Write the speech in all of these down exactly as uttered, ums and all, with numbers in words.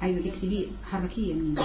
عايزة تكتبي حركية من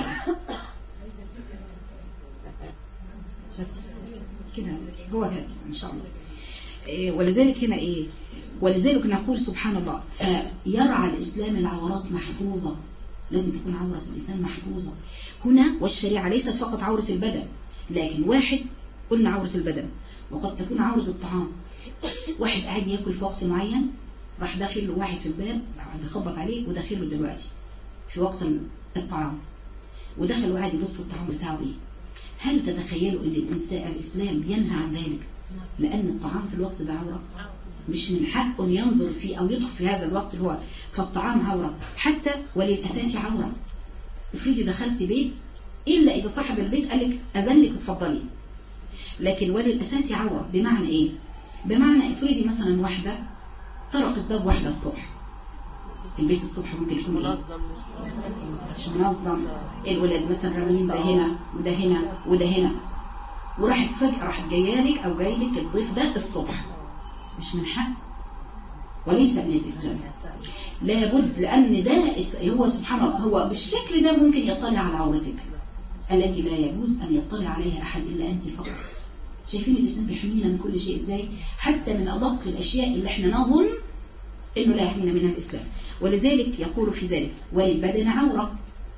بس كده هو كده إن شاء الله. إيه ولذلك هنا إيه ولذلك نقول سبحان الله فيرعى الإسلام العورات محفوظة، لازم تكون عورة الإنسان محفوظة هنا. والشريعة ليست فقط عورة البدن، لكن واحد قلنا عورة البدن وقد تكون عورة الطعام. واحد قاعد ياكل في وقت معين، راح داخل له واحد في الباب قاعد يخبط عليه وداخل له دلوقتي في وقت الطعام، ودخل وقاعد يبص الطعام بتاعه ايه. هل تتخيلوا ان الانسان الاسلام ينهى عن ذلك؟ لان الطعام في الوقت ده عوره، مش من حقه ينظر فيه او يدخل في هذا الوقت اللي هو فالطعام عوره. حتى وللاثاث عوره. افرضي دخلت بيت الا اذا صاحب البيت قال لك اذن لك اتفضلي، لكن وللاساس عوره. بمعنى ايه؟ بمعنى افرضي مثلا واحده طرقت باب واحده الصبح، البيت الصبح ممكن يكون منظم مش منظم، الولاد مثلا رامين ده هنا وده هنا وده هنا، وراحت فجأة راحت جايالك او جايلك الضيف ده الصبح، مش من حق وليس من الإسلام. لابد لأن ده هو سبحان الله هو بالشكل ده ممكن يطلع على عورتك التي لا يجوز أن يطلع عليها أحد إلا أنت فقط. شايفين الإسلام بيحمينا من كل شيء إزاي؟ حتى من أدق الأشياء اللي احنا نظن إنه لا يحمينا منها الإسلام. ولذلك يقول في ذلك وللبدن عورة.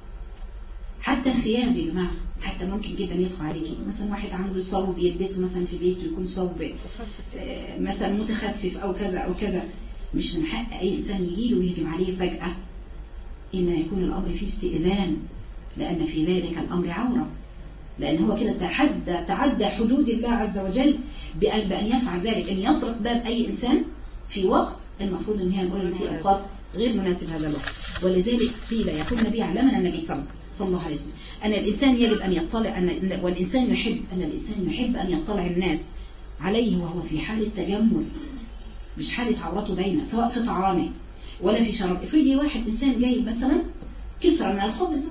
حتى الثياب يا جماعة، حتى ممكن جدا يدخل عليكي مثلا واحد عنده صوب يلبسه مثلا في بيته يكون صوب مثلا متخفف أو كذا أو كذا، مش من حق أي إنسان يجيله ويهجم عليه فجأة، إن يكون الأمر فيه استئذان، لأن في ذلك الأمر عورة، لأن هو كده تحدى تعدى حدود الله عز وجل بأن, بأن يفعل ذلك، أن يطرق باب أي إنسان في وقت المفروض أن هي نقول في أوقات غير مناسب هذا الوقت. ولذلك قيل يقول النبي علمنا النبي صلى الله عليه وسلم أن الإنسان يجب أن يطلع أن والإنسان يحب أن الإنسان يحب أن يطلع الناس عليه وهو في حالة تجمل، مش حالة عورته باينة، سواء في طعامه ولا في شراب. افرضي واحد إنسان جايب مثلا كسرة من الخبز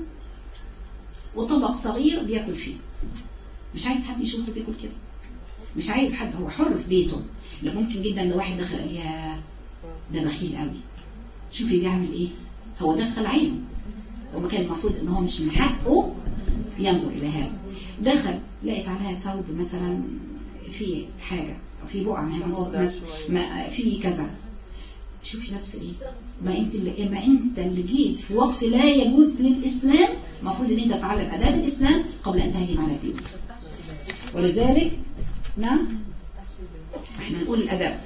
وطبق صغير بياكل فيه، مش عايز حد يشوفه بياكل كده، مش عايز حد، هو حر في بيته. لا ممكن جدا لو واحد دخل قال يا ده بخيل قوي، شوفي بيعمل ايه، هو دخل عينه وما كان المفروض ان هو مش من حقه ينظر الى هذا. دخل لقيت عليها ثوب مثلا في حاجه او في بقعه ما في كذا، شوفي نفس ايه، ما انت اللي ما انت اللي جيت في وقت لا يجوز للاسلام، المفروض ان انت تتعلم اداب الاسلام قبل ان تهجم على البيوت. ولذلك نعم احنا نقول الاداب.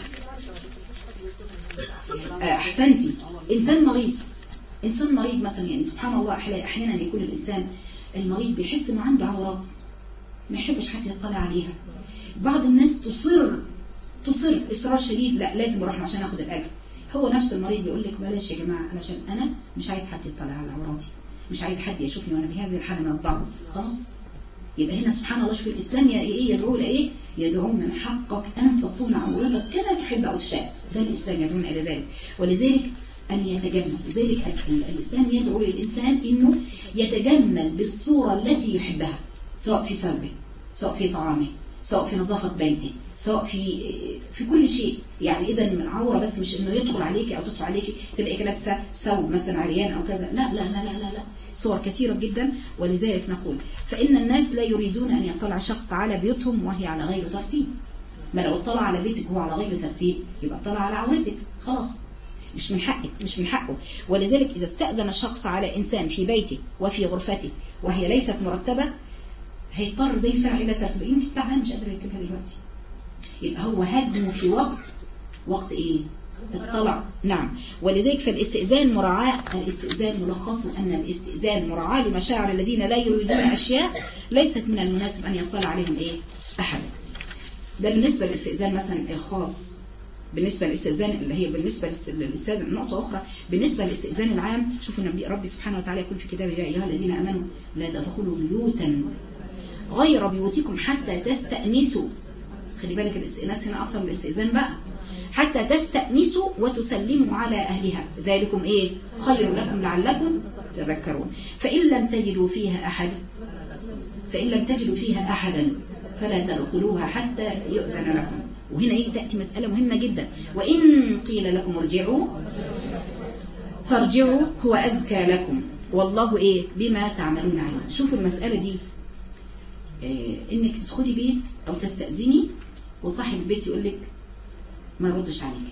احسنتي. انسان مريض انسان مريض مثلا، يعني سبحان الله احيانا يكون الانسان المريض بيحس انه عنده عورات ما يحبش حد يطلع عليها. بعض الناس تصر تصر اصرار شديد، لا لازم اروح عشان اخد الاجر. هو نفس المريض بيقول لك بلاش يا جماعه علشان انا مش عايز حد يطلع على عوراتي، مش عايز حد يشوفني وانا بهذه الحاله من الضعف. خلاص يبقى هنا سبحان الله شوف الاسلام ايه يدعو لايه، يدعو من حقك ان تصون عورتك كما تحب او تشاء، ده الاسلام يدعونا الى ذلك. ولذلك أن يتجمل، لذلك الإسلام يدعو للإنسان إنه يتجمل بالصورة التي يحبها، سواء في سلبه، سواء في طعامه، سواء في نظافة بيته، سواء في في كل شيء. يعني إذا من عورة بس مش إنه يدخل عليك أو تدخل عليك تلاقيك لابسة ثوب مثلا عريان أو كذا، لا لا لا لا لا, لا. صور كثيرة جدا. ولذلك نقول فإن الناس لا يريدون أن يطلع شخص على بيوتهم وهي على غير ترتيب. ما لو اطلع على بيتك وهو على غير ترتيب يبقى اطلع على عورتك، خلاص مش من حقك مش من حقه. ولذلك إذا استأذن الشخص على إنسان في بيته وفي غرفته وهي ليست مرتبة، هيضطر ده يسرع إلى ترتيبها، يمكن تعبان مش قادر يرتبها دلوقتي، يبقى هو هدمه في وقت وقت إيه؟ الطلع. نعم. ولذلك فالاستئذان مراعاة، الاستئذان ملخص أن الاستئذان مراعاة لمشاعر الذين لا يريدون أشياء ليست من المناسب أن يطلع عليهم إيه؟ أحد. ده بالنسبة للاستئذان مثلا الخاص. بالنسبة للاستئذان اللي هي بالنسبة للاستئذان نقطة أخرى، بالنسبة للاستئذان العام، شوفوا النبي ربي سبحانه وتعالى يقول في كتابه يا أيها الذين آمنوا لا تدخلوا بيوتا غير بيوتكم حتى تستأنسوا. خلي بالك الاستئناس هنا أكثر من الاستئذان بقى. حتى تستأنسوا وتسلموا على أهلها ذلكم إيه؟ خير لكم لعلكم تذكرون. فإن لم تجدوا فيها أحد فإن لم تجدوا فيها أحدا فلا تدخلوها حتى يؤذن لكم. وهنا تأتي مسألة مهمة جدا، وإن قيل لكم ارجعوا فارجعوا هو أزكى لكم والله ايه بما تعملون عليم. شوفوا المسألة دي، إيه انك تدخلي بيت او تستأذني وصاحب البيت يقول لك ما يردش عليك،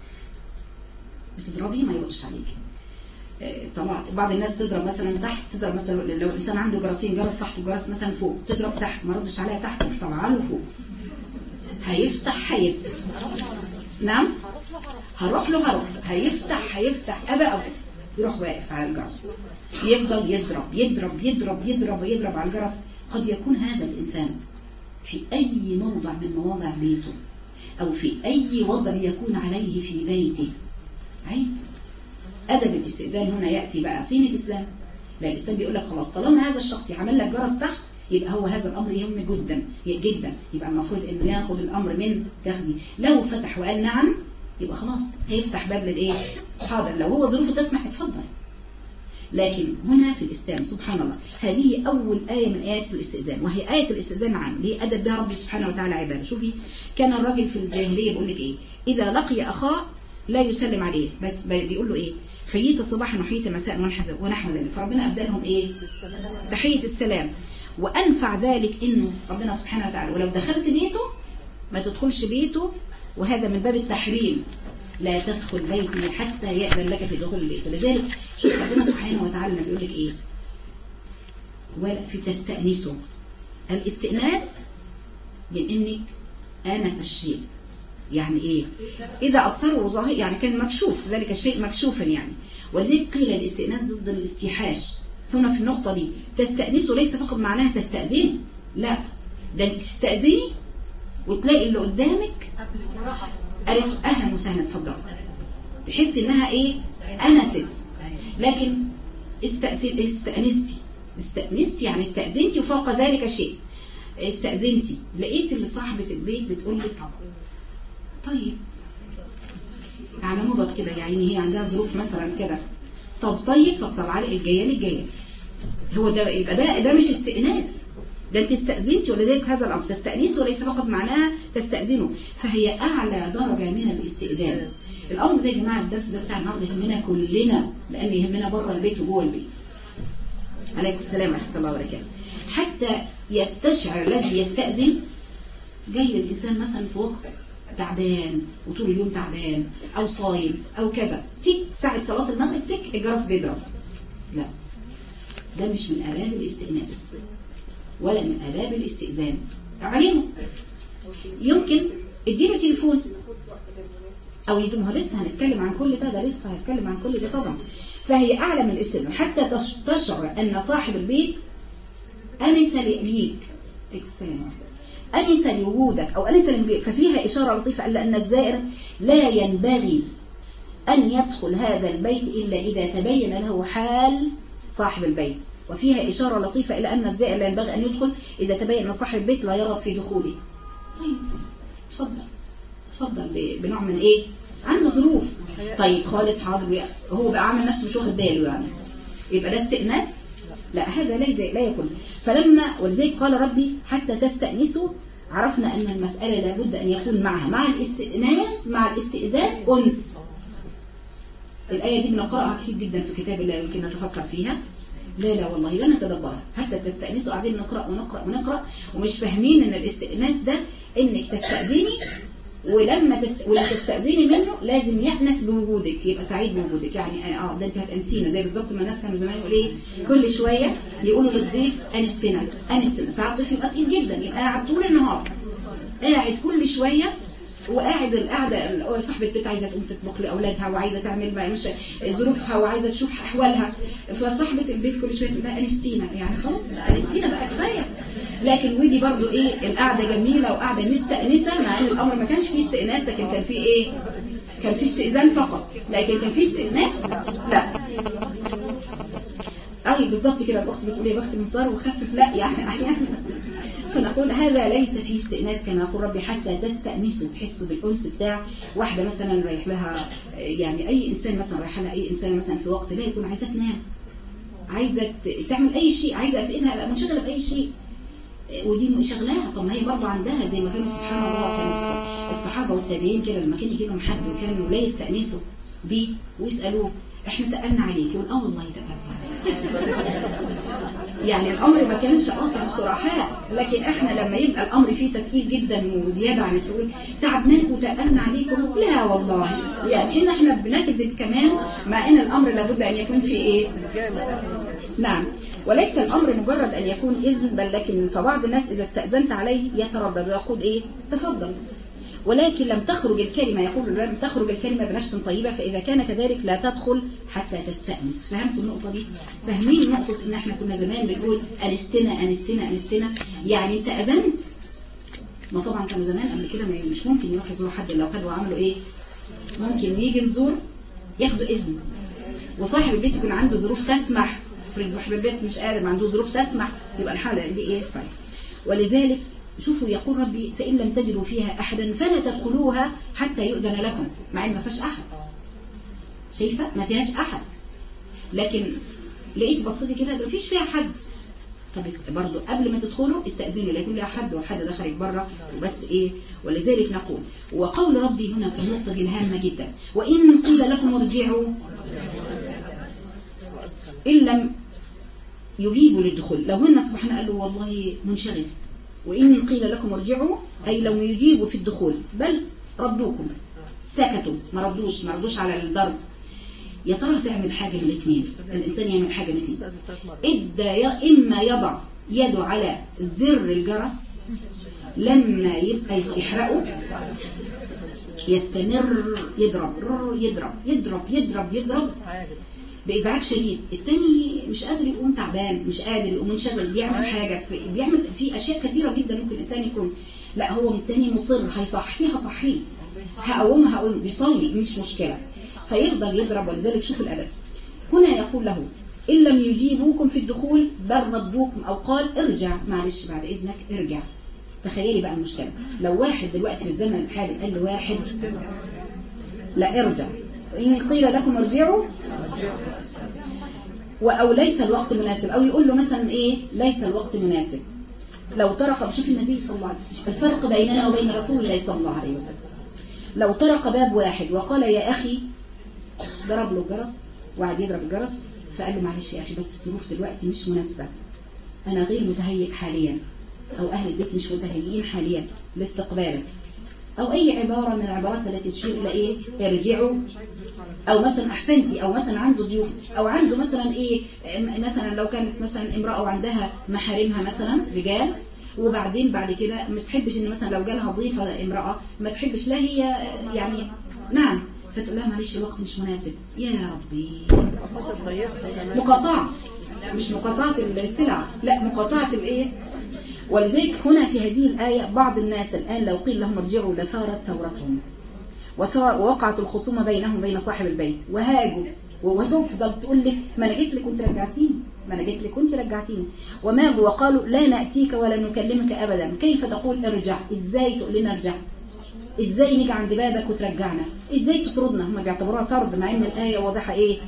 بتضربي ما يردش عليك. إيه طلعت بعض الناس تضرب مثلا تحت، تضرب مثلا لو الانسان عنده جرسين، جرس تحت وجرس مثلا فوق، تضرب تحت ما ردش عليها تحت وطلع له فوق، هيفتح هيفتح نعم هروح له هروح له هيفتح هيفتح أبا أبا يروح واقف على الجرس، يفضل يضرب يضرب يضرب يضرب يضرب على الجرس. قد يكون هذا الإنسان في أي موضع من مواضع بيته أو في أي وضع يكون عليه في بيته عيب. أدب الاستئذان هنا يأتي بقى فين الإسلام؟ لا، الإسلام بيقول لك خلاص طالما هذا الشخص يعمل لك جرس تحت يبقى هو هذا الأمر يهم جدا جدا، يبقى المفروض إنه ياخد الأمر من تاخدي. لو فتح وقال نعم يبقى خلاص هيفتح باب للإيه؟ حاضر، لو هو ظروفه تسمح اتفضل. لكن هنا في الإسلام سبحان الله هذه أول آية من آيات الاستئذان، وهي آية الاستئذان عام ليه أدب بها ربي سبحانه وتعالى عباده. شوفي كان الراجل في الجاهلية بيقول لك إيه؟ إذا لقي أخاه لا يسلم عليه، بس بيقول له إيه؟ حييت صباحا وحييت مساء ونحو ذلك. فربنا أبدلهم إيه؟ تحية السلام. وأنفع ذلك إنه ربنا سبحانه وتعالى ولو دخلت بيته ما تدخلش بيته، وهذا من باب التحريم، لا تدخل بيتي حتى يأذن لك في دخول البيت. لذلك شوف ربنا سبحانه وتعالى بيقول لك إيه؟ ولا في تستأنسوا. الاستئناس من إنك آنس الشيء، يعني إيه؟ إذا أبصروا ظاهر يعني كان مكشوف، ذلك الشيء مكشوفا يعني. ولذلك قيل الاستئناس ضد الاستيحاش. هنا في النقطة دي تستأنسوا ليس فقط معناها تستأذني، لا ده أنت تستأذني وتلاقي اللي قدامك قالت أهلا وسهلا اتفضل، تحس إنها إيه؟ أنست. لكن استأنستي استأنستي يعني استأذنتي وفوق ذلك شيء. استأذنتي لقيت اللي صاحبة البيت بتقول لك طيب على نضط كده، يعني هي عندها ظروف مثلا كده، طب طيب طب طب على الجايه لي الجايه، هو ده يبقى ده ده مش استئناس، ده انت استأذنتي. ولذلك هذا الامر تستأنسه وليس فقط معناها تستأذنه، فهي اعلى درجه من الاستئذان. الامر ده يا جماعه الدرس ده بتاع النهارده يهمنا كلنا، لان يهمنا بره البيت وجوه البيت. عليكم السلام ورحمه الله وبركاته. حتى يستشعر الذي يستأذن، جاي للانسان مثلا في وقت تعبان وطول اليوم تعبان او صايم او كذا، تيك ساعه صلاه المغرب تيك الجرس بيضرب، لا ده مش من آداب الاستئناس ولا من آداب الاستئذان. علمه يمكن اديله تليفون او يدومها، لسه هنتكلم عن كل ده، ده لسه هنتكلم عن كل ده طبعا. فهي اعلى من الاستئذان حتى تشعر ان صاحب البيت انس ليك أنس لوجودك أو أنس للبيت. ففيها إشارة لطيفة ألا أن الزائر لا ينبغي أن يدخل هذا البيت إلا إذا تبين له حال صاحب البيت. وفيها إشارة لطيفة إلى أن الزائر لا ينبغي أن يدخل إذا تبين أن صاحب البيت لا يرغب في دخوله. طيب تفضل تفضل بنوع من إيه؟ عنده ظروف. طيب خالص حاضر، هو بقى عامل نفسه مش واخد باله يعني، يبقى ده استئناس؟ لا هذا ليس لا يكون. فلما ولذلك قال ربي حتى تستأنسوا، عرفنا أن المسألة لابد أن يكون معها مع الاستئناس مع الاستئذان أنس. الآية دي بنقرأها كثير جدا في كتاب الله، يمكن نتفكر فيها. لا لا والله لا نتدبرها، حتى تستأنسوا قاعدين نقرأ ونقرأ ونقرأ ومش فاهمين أن الاستئناس ده إنك تستأذني، ولما تست... ولما تستأذني منه لازم يأنس بوجودك، يبقى سعيد بوجودك. يعني اه ده انت هتأنسينا، زي بالظبط ما الناس كانوا زمان يقولوا ايه كل شويه يقولوا للضيف انستنا انستنا. ساعات الضيف يبقى تقيل جدا، يبقى قاعد طول النهار قاعد كل شويه، وقاعد القعده صاحبه البيت عايزه تقوم تطبخ لاولادها وعايزه تعمل بقى مش ظروفها وعايزه تشوف احوالها، فصاحبه البيت كل شويه تقول لها انستينا، يعني خلاص بقى انستينا بقى كفايه. لكن ودي برضو ايه القعده جميله وقعده مستأنسه، مع ان الامر ما كانش فيه استئناس، لكن كان فيه ايه؟ كان فيه استئذان فقط، لكن كان فيه استئناس لا. اي بالظبط كده الاخت بتقول يا بخت من صار وخفف، لا يعني احيانا فنقول هذا ليس فيه استئناس. كما يقول ربي حتى تستأنسوا، تحسوا بالانس بتاع واحده مثلا رايح لها، يعني اي انسان مثلا رايح لها اي انسان مثلا في وقت لا يكون عايزه تنام، عايزه تعمل اي شيء، عايزه في ايدها منشغله باي شيء، ودي شغلاها. طب ما هي برضه عندها زي ما كانوا سبحان الله كانوا الصحابه والتابعين كده لما كان يجي لهم حد وكانوا لا يستأنسوا بيه ويسالوه احنا تقلنا عليك، يقول اه والله تقلنا عليك. يعني الامر ما كانش قاطع صراحة، لكن احنا لما يبقى الامر فيه تثقيل جدا وزيادة عن تقول تعبناك وتقلنا عليكم، لا والله يعني ان احنا بنكذب كمان، مع ان الامر لابد ان يكون فيه ايه. نعم، وليس الامر مجرد ان يكون اذن، بل لكن فبعض الناس اذا استأذنت عليه يتردد ويقول ايه تفضل، ولكن لم تخرج الكلمة، يقول لم تخرج الكلمة بنفس طيبة، فإذا كان كذلك لا تدخل حتى تستأنس. فهمتوا النقطة دي؟ فاهمين نقطة إن احنا كنا زمان بنقول أنستنا أنستنا أنستنا، يعني أنت أذنت. ما طبعا كانوا زمان قبل كده مش ممكن يروح يزوروا حد، لو كانوا عملوا إيه؟ ممكن يجي نزور ياخدوا إذن، وصاحب البيت يكون عنده ظروف تسمح، فريق صاحب البيت مش قادر ما عنده ظروف تسمح، يبقى الحالة دي إيه؟ طيب. ولذلك شوفوا يقول ربي فإن لم تجدوا فيها أحدا فلا تدخلوها حتى يؤذن لكم، مع إن ما فيهاش أحد. شايفة ما فيهاش أحد، لكن لقيت بصيتي كده ما فيش فيها حد، طب برضو قبل ما تدخلوا استأذنوا لا يكون لها حد وحد دخلك بره وبس إيه. ولذلك نقول وقول ربي هنا في النقطة دي الهامة جدا، وإن قيل لكم ارجعوا إن لم يجيبوا للدخول، لو هن سبحانه قالوا والله منشغل، وإن قيل لكم ارجعوا أي لو يجيبوا في الدخول بل ردوكم، سكتوا ما ردوش ما ردوش على الضرب. يا ترى تعمل حاجة من الاثنين، الإنسان يعمل حاجة من الاثنين، إدى إما يضع يده على زر الجرس لما يبقى يحرقه يستمر يضرب يضرب يضرب يضرب يضرب بإزعاج شديد، التاني مش قادر يقوم تعبان، مش قادر يقوم منشغل بيعمل حاجة في بيعمل في أشياء كثيرة جدا ممكن الإنسان يكون، لا هو التاني مصر هيصحيها صحيه هقومها هقوم بيصلي مش مشكلة، فيفضل يضرب. ولذلك شوف الأدب هنا يقول له إن لم يجيبوكم في الدخول بل ردوكم، أو قال ارجع معلش بعد إذنك ارجع. تخيلي بقى المشكلة لو واحد دلوقتي في الزمن الحالي قال له واحد لا ارجع، إن قيل لكم ارجعوا أو ليس الوقت مناسب، أو يقول له مثلا إيه ليس الوقت مناسب. لو طرق بشكل النبي صلى الله عليه وسلم، الفرق بيننا وبين رسول الله صلى الله عليه وسلم، لو طرق باب واحد وقال يا أخي، ضرب له الجرس وقعد يضرب الجرس، فقال له معلش يا أخي بس الظروف دلوقتي مش مناسبة، أنا غير متهيئ حاليا، أو أهل البيت مش متهيئين حاليا لاستقبالك، أو أي عبارة من العبارات التي تشير إلى إيه ارجعوا، أو مثلا أحسنتي، أو مثلا عنده ضيوف، أو عنده مثلا إيه مثلا لو كانت مثلا امرأة وعندها محارمها مثلا رجال، وبعدين بعد كده ما تحبش إن مثلا لو جالها ضيفة امرأة ما تحبش لا هي يعني نعم، فتقول لها معلش الوقت مش مناسب. يا ربي مقاطعة، مش مقاطعة السلع، لا مقاطعة الإيه. ولذلك هنا في هذه الآية بعض الناس الآن لو قيل لهم ارجعوا لثارت ثورتهم، ووقعت الخصومة بينهم وبين صاحب البيت وهاجوا، وتفضل تقول لك ما أنا جيت لك كنت رجعتيني، ما أنا جيت لك كنت رجعتيني، وماجوا وقالوا لا نأتيك ولا نكلمك أبدا. كيف تقول ارجع؟ إزاي تقول لنا ارجع؟ إزاي نيجي عند بابك وترجعنا؟ إزاي تطردنا؟ هم بيعتبروها طرد، مع إن الآية واضحة إيه.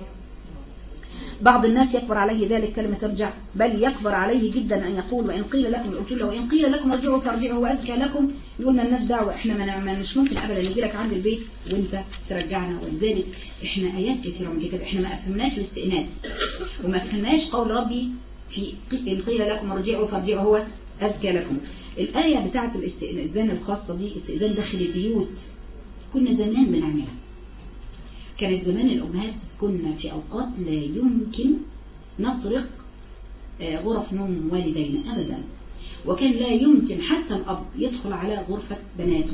بعض الناس يكبر عليه ذلك كلمة ارجع، بل يكبر عليه جدا أن يقول وإن قيل لكم، قلت له وإن قيل لكم ارجعوا فارجعوا وأزكى لكم، يقول ما لناش دعوة، إحنا ما مش ممكن أبدا نجي لك عند البيت وإنت ترجعنا. ولذلك إحنا آيات كثيرة من كتاب إحنا ما أفهمناش الاستئناس، وما أفهمناش قول ربي في إن قيل لكم ارجعوا فارجعوا هو أزكى لكم. الآية بتاعت الاستئذان الخاصة دي استئذان داخل البيوت كنا زمان بنعملها. كانت زمان الأمهات كنا في أوقات لا يمكن نطرق غرف نوم والدينا أبدا، وكان لا يمكن حتى الأب يدخل على غرفة بناته،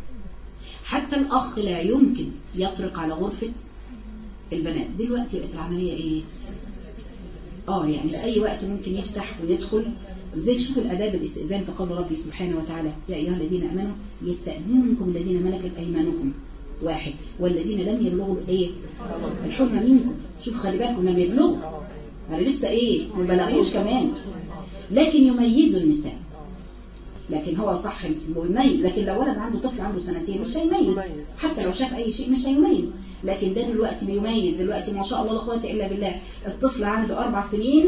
حتى الأخ لا يمكن يطرق على غرفة البنات. دلوقتي بقت العملية إيه؟ آه يعني في أي وقت ممكن يفتح ويدخل. وزيك شوفوا الأداب الاستئذان في قول ربي سبحانه وتعالى يا أيها الذين أمنوا يستأذنكم الذين ملكت أيمانكم واحد والذين لم يبلغوا ايه الحلم منكم. شوف خلي بالكم لم يبلغوا، انا لسه ايه ما بلغوش كمان، لكن يميزوا النساء. لكن هو صح يميز، لكن لو ولد عنده طفل عنده سنتين مش هيميز، حتى لو شاف اي شيء مش هيميز. لكن ده دلوقتي بيميز، دلوقتي ما شاء الله لا قوه الا بالله، الطفل عنده اربع سنين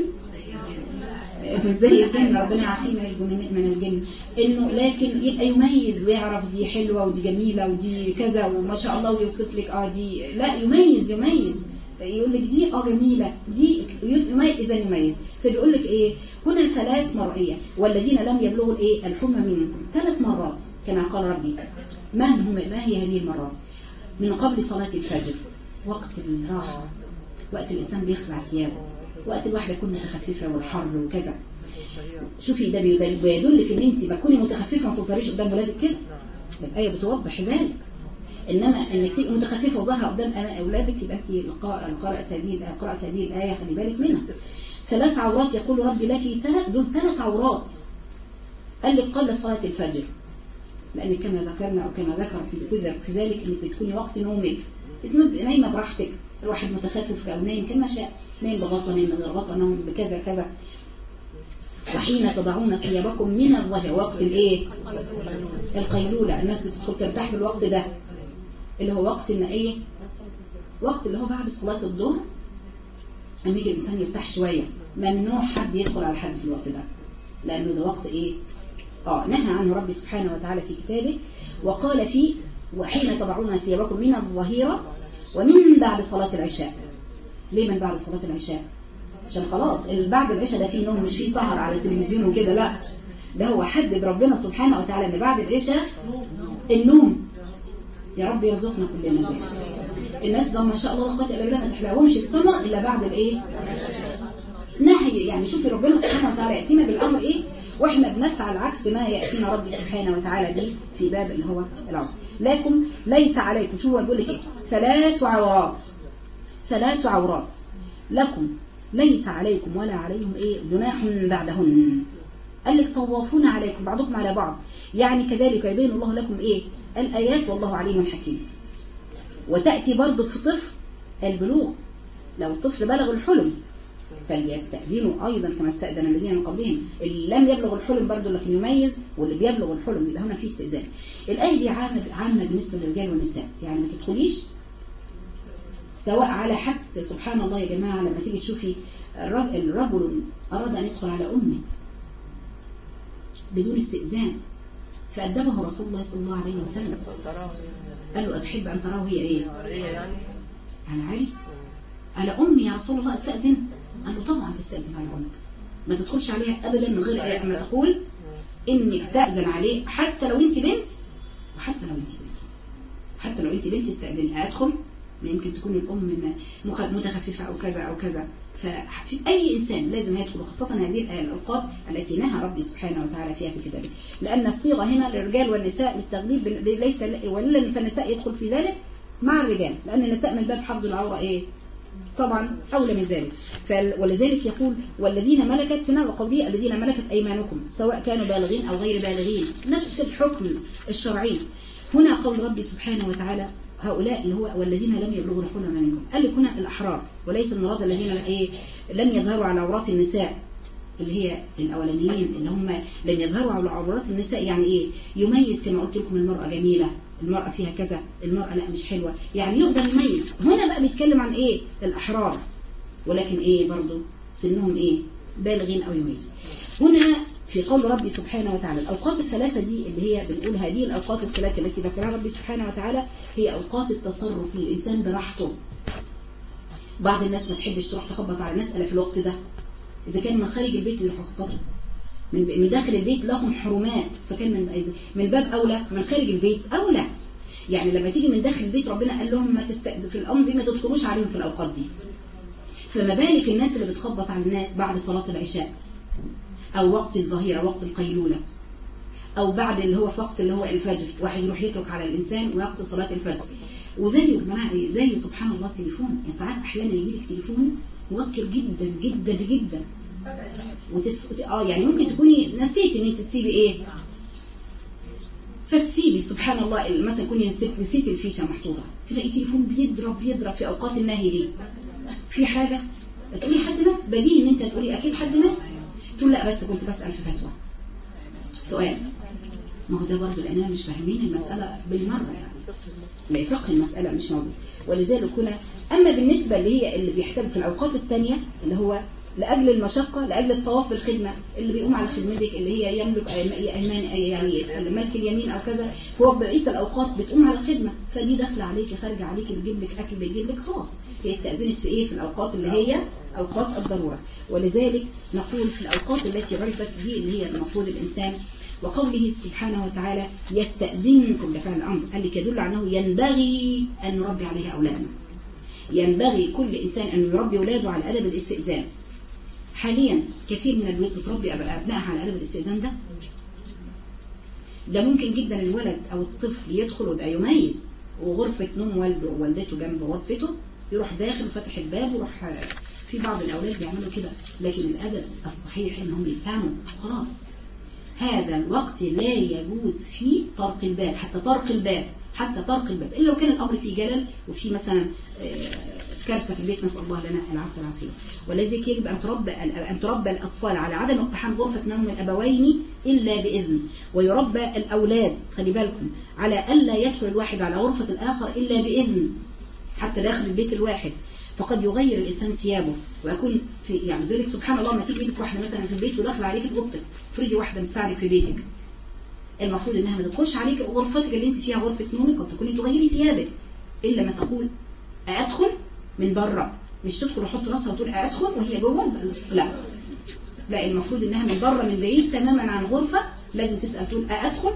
زي الجن، ربنا يعافينا من الجن، انه لكن يبقى يميز ويعرف دي حلوه ودي جميله ودي كذا وما شاء الله، ويوصف لك اه دي لا يميز يميز يقول لك دي اه جميلة دي يميز يميز. فبيقول لك ايه هنا ثلاث مرئية والذين لم يبلغوا الايه الحلم منكم ثلاث مرات كما قال ربي. ما هم ما هي هذه المرات؟ من قبل صلاة الفجر، وقت الراحة، وقت الإنسان بيخلع ثيابه، وقت الواحد يكون متخففة والحر وكذا. شوفي ده بيدلك ان انت بتكوني متخففة ما تظهريش قدام ولادك كده، الآية بتوضح ذلك. انما انك تبقي متخففة وظاهرة قدام اولادك يبقى انت قرأت هذه قرأت هذه الآية خلي بالك منها. ثلاث عورات يقول ربي لك ثلاث دول ثلاث عورات. قال لك قبل صلاة الفجر، لأن كما ذكرنا أو كما ذكر في في ذلك انك بتكوني وقت نومك نايمة براحتك، الواحد متخفف أو نايم كما شاء، نايم بغطى نايم من الغطى نوم بكذا كذا. وحين تضعون ثيابكم من الظهر، وقت الايه القيلولة، الناس بتدخل ترتاح في الوقت ده اللي هو وقت ما ايه وقت اللي هو بعد صلاة الظهر لما يجي الإنسان يرتاح شوية. ممنوع حد يدخل على حد في الوقت ده، لأنه ده وقت ايه اه نهى عنه ربي سبحانه وتعالى في كتابه، وقال فيه وحين تضعون ثيابكم من الظهيرة ومن بعد صلاة العشاء. ليه من بعد صلاة العشاء؟ عشان خلاص بعد العشاء ده فيه نوم، مش فيه سهر على التلفزيون وكده، لا ده هو حدد ربنا سبحانه وتعالى ان بعد العشاء النوم. يا رب يرزقنا كلنا ذلك. الناس زي ما شاء الله لا قوه الا بالله ما تحلاهمش السماء الا بعد الايه نهي. يعني شوفي ربنا سبحانه وتعالى ياتينا بالامر ايه واحنا بنفعل عكس ما ياتينا ربي سبحانه وتعالى به في باب اللي هو العمر. لكن ليس عليكم، شو هو بيقول لك ايه ثلاث عورات ثلاث عورات لكم ليس عليكم ولا عليهم ايه جناح بعدهن. قال لك طوافون عليكم بعضكم على بعض، يعني كذلك يبين الله لكم ايه الآيات والله عليم حكيم. وتأتي برضه في طفل البلوغ، لو الطفل بلغ الحلم فليستأذنوا أيضا كما استأذن الذين من قبلهم. اللي لم يبلغ الحلم برضه لكن يميز، واللي بيبلغ الحلم يبقى هنا في استئذان. الآية دي عامة عامة بالنسبة للرجال والنساء، يعني ما تدخليش سواء على حتى سبحان الله يا جماعة لما تيجي تشوفي الرجل أراد أن يدخل على أمه بدون استئذان فأدبه رسول الله صلى الله عليه وسلم، قال له أتحب أن تراه هي إيه؟ على علي على أمي يا رسول الله أستأذن؟ قال له طبعا تستأذن على أمك، ما تدخلش عليها أبدا من غير ما تقول إنك تأذن عليه، حتى لو أنت بنت وحتى لو أنت بنت حتى لو أنت بنت استأذن. أدخل ما يمكن تكون الأم متخففة أو كذا أو كذا. ففي أي إنسان لازم يدخل، خاصة هذه الأوقات التي نهى ربي سبحانه وتعالى فيها في كتابه، لأن الصيغة هنا للرجال والنساء للتغليب ليس ولا فالنساء يدخل في ذلك مع الرجال، لأن النساء من باب حفظ العورة إيه طبعا أولى من ذلك. ولذلك يقول والذين ملكت هنا وقوله الذين ملكت أيمانكم سواء كانوا بالغين أو غير بالغين، نفس الحكم الشرعي. هنا قول ربي سبحانه وتعالى هؤلاء اللي هو والذين لم يبلغوا الحلم منكم، قال لك هنا الأحرار وليس المراد الذين ايه لم يظهروا على عورات النساء اللي هي الأولانيين اللي هم لم يظهروا على عورات النساء. يعني ايه يميز كما قلت لكم المرأة جميلة، المرأة فيها كذا، المرأة لا مش حلوة، يعني يقدر يميز. هنا بقى بيتكلم عن ايه الأحرار، ولكن ايه برضو سنهم ايه بالغين أو يميز. هنا في قول ربي سبحانه وتعالى الأوقات الثلاثة دي اللي هي بنقول هذه الأوقات الثلاثة التي ذكرها ربي سبحانه وتعالى هي أوقات التصرف للإنسان براحته. بعض الناس ما تحبش تروح تخبط على المسألة في الوقت ده، إذا كان من خارج البيت يروحوا يخبطوا، من داخل البيت لهم حرمات، فكان من من باب أولى من خارج البيت أولى. يعني لما تيجي من داخل البيت ربنا قال لهم ما تستأذن في الأمر ما تدخلوش عليهم في الأوقات دي، فما بالك الناس اللي بتخبط على الناس بعد صلاة العشاء أو وقت الظهيرة وقت القيلولة أو بعد اللي هو في وقت اللي هو الفجر، واحد يروح يترك على الإنسان وقت صلاة الفجر. وزي زي سبحان الله تليفون، يعني ساعات أحيانا يجيلك تليفون مبكر جدا جدا جدا وتتف... اه يعني ممكن تكوني نسيتي ان انت تسيبي ايه فتسيبي سبحان الله، مثلا تكوني نسيتي الفيشه محطوطه تلاقي تليفون بيضرب بيضرب في اوقات النهي دي في حاجه تقولي حد مات، بديهي ان انت تقولي اكيد حد مات، تقول لا بس كنت بسأل في فتوى. سؤال ما هو ده برضه لاننا مش فاهمين المساله بالمره، يعني لا يفقه المساله مش موجود. ولذلك هنا اما بالنسبه اللي هي اللي بيحتاج في الاوقات الثانيه اللي هو لأجل المشقة لأجل الطواف بالخدمة اللي بيقوم على خدمتك اللي هي يملك أيمان يعني ملك اليمين أو كذا، هو بقية الأوقات بتقوم على الخدمة، فدي داخله عليك خارجه عليك بتجيب لك أكل بيجيب لك خلاص هي استأذنت في إيه؟ في الأوقات اللي هي أوقات الضرورة. ولذلك نقول في الأوقات التي عرفت دي اللي هي المفروض الإنسان. وقوله سبحانه وتعالى يستأذنكم لفعل الأمر قال لك يدل على أنه ينبغي أن نربي عليه أولادنا. ينبغي كل إنسان أن يربي أولاده على أدب الاستئذان. حاليا كثير من البيوت بتربي أبنائها على أدب الاستئذان ده. ده ممكن جدا الولد أو الطفل يدخل ويبقى يميز وغرفة نوم والده ووالدته جنب غرفته يروح داخل وفتح الباب ويروح. في بعض الأولاد بيعملوا كده، لكن الأدب الصحيح إنهم يفهموا خلاص هذا الوقت لا يجوز فيه طرق الباب، حتى طرق الباب حتى طرق الباب إلا لو كان الأمر فيه جلل وفي مثلا كارثة في البيت، نسأل الله لنا العفو والعافية. ولذلك يجب أن تربى أن تربى الأطفال على عدم اقتحام غرفة نوم الأبوين إلا بإذن، ويربى الأولاد خلي بالكم على ألا يدخل الواحد على غرفة الآخر إلا بإذن حتى داخل البيت الواحد، فقد يغير الإنسان ثيابه ويكون في يعني ذلك. سبحان الله ما تيجي بيتك واحدة مثلا في البيت وداخل عليك اوضتك، فريدي واحدة بتساعدك في بيتك، المفروض انها ما تدخلش عليك غرفتك اللي انت فيها غرفة نومك، قد تكوني تغيري ثيابك الا ما تقول ادخل من بره، مش تدخل وحط راسها وتقول ادخل وهي جوه، لا لا المفروض انها من بره من بعيد تماما عن الغرفة، لازم تسأل تقول ادخل.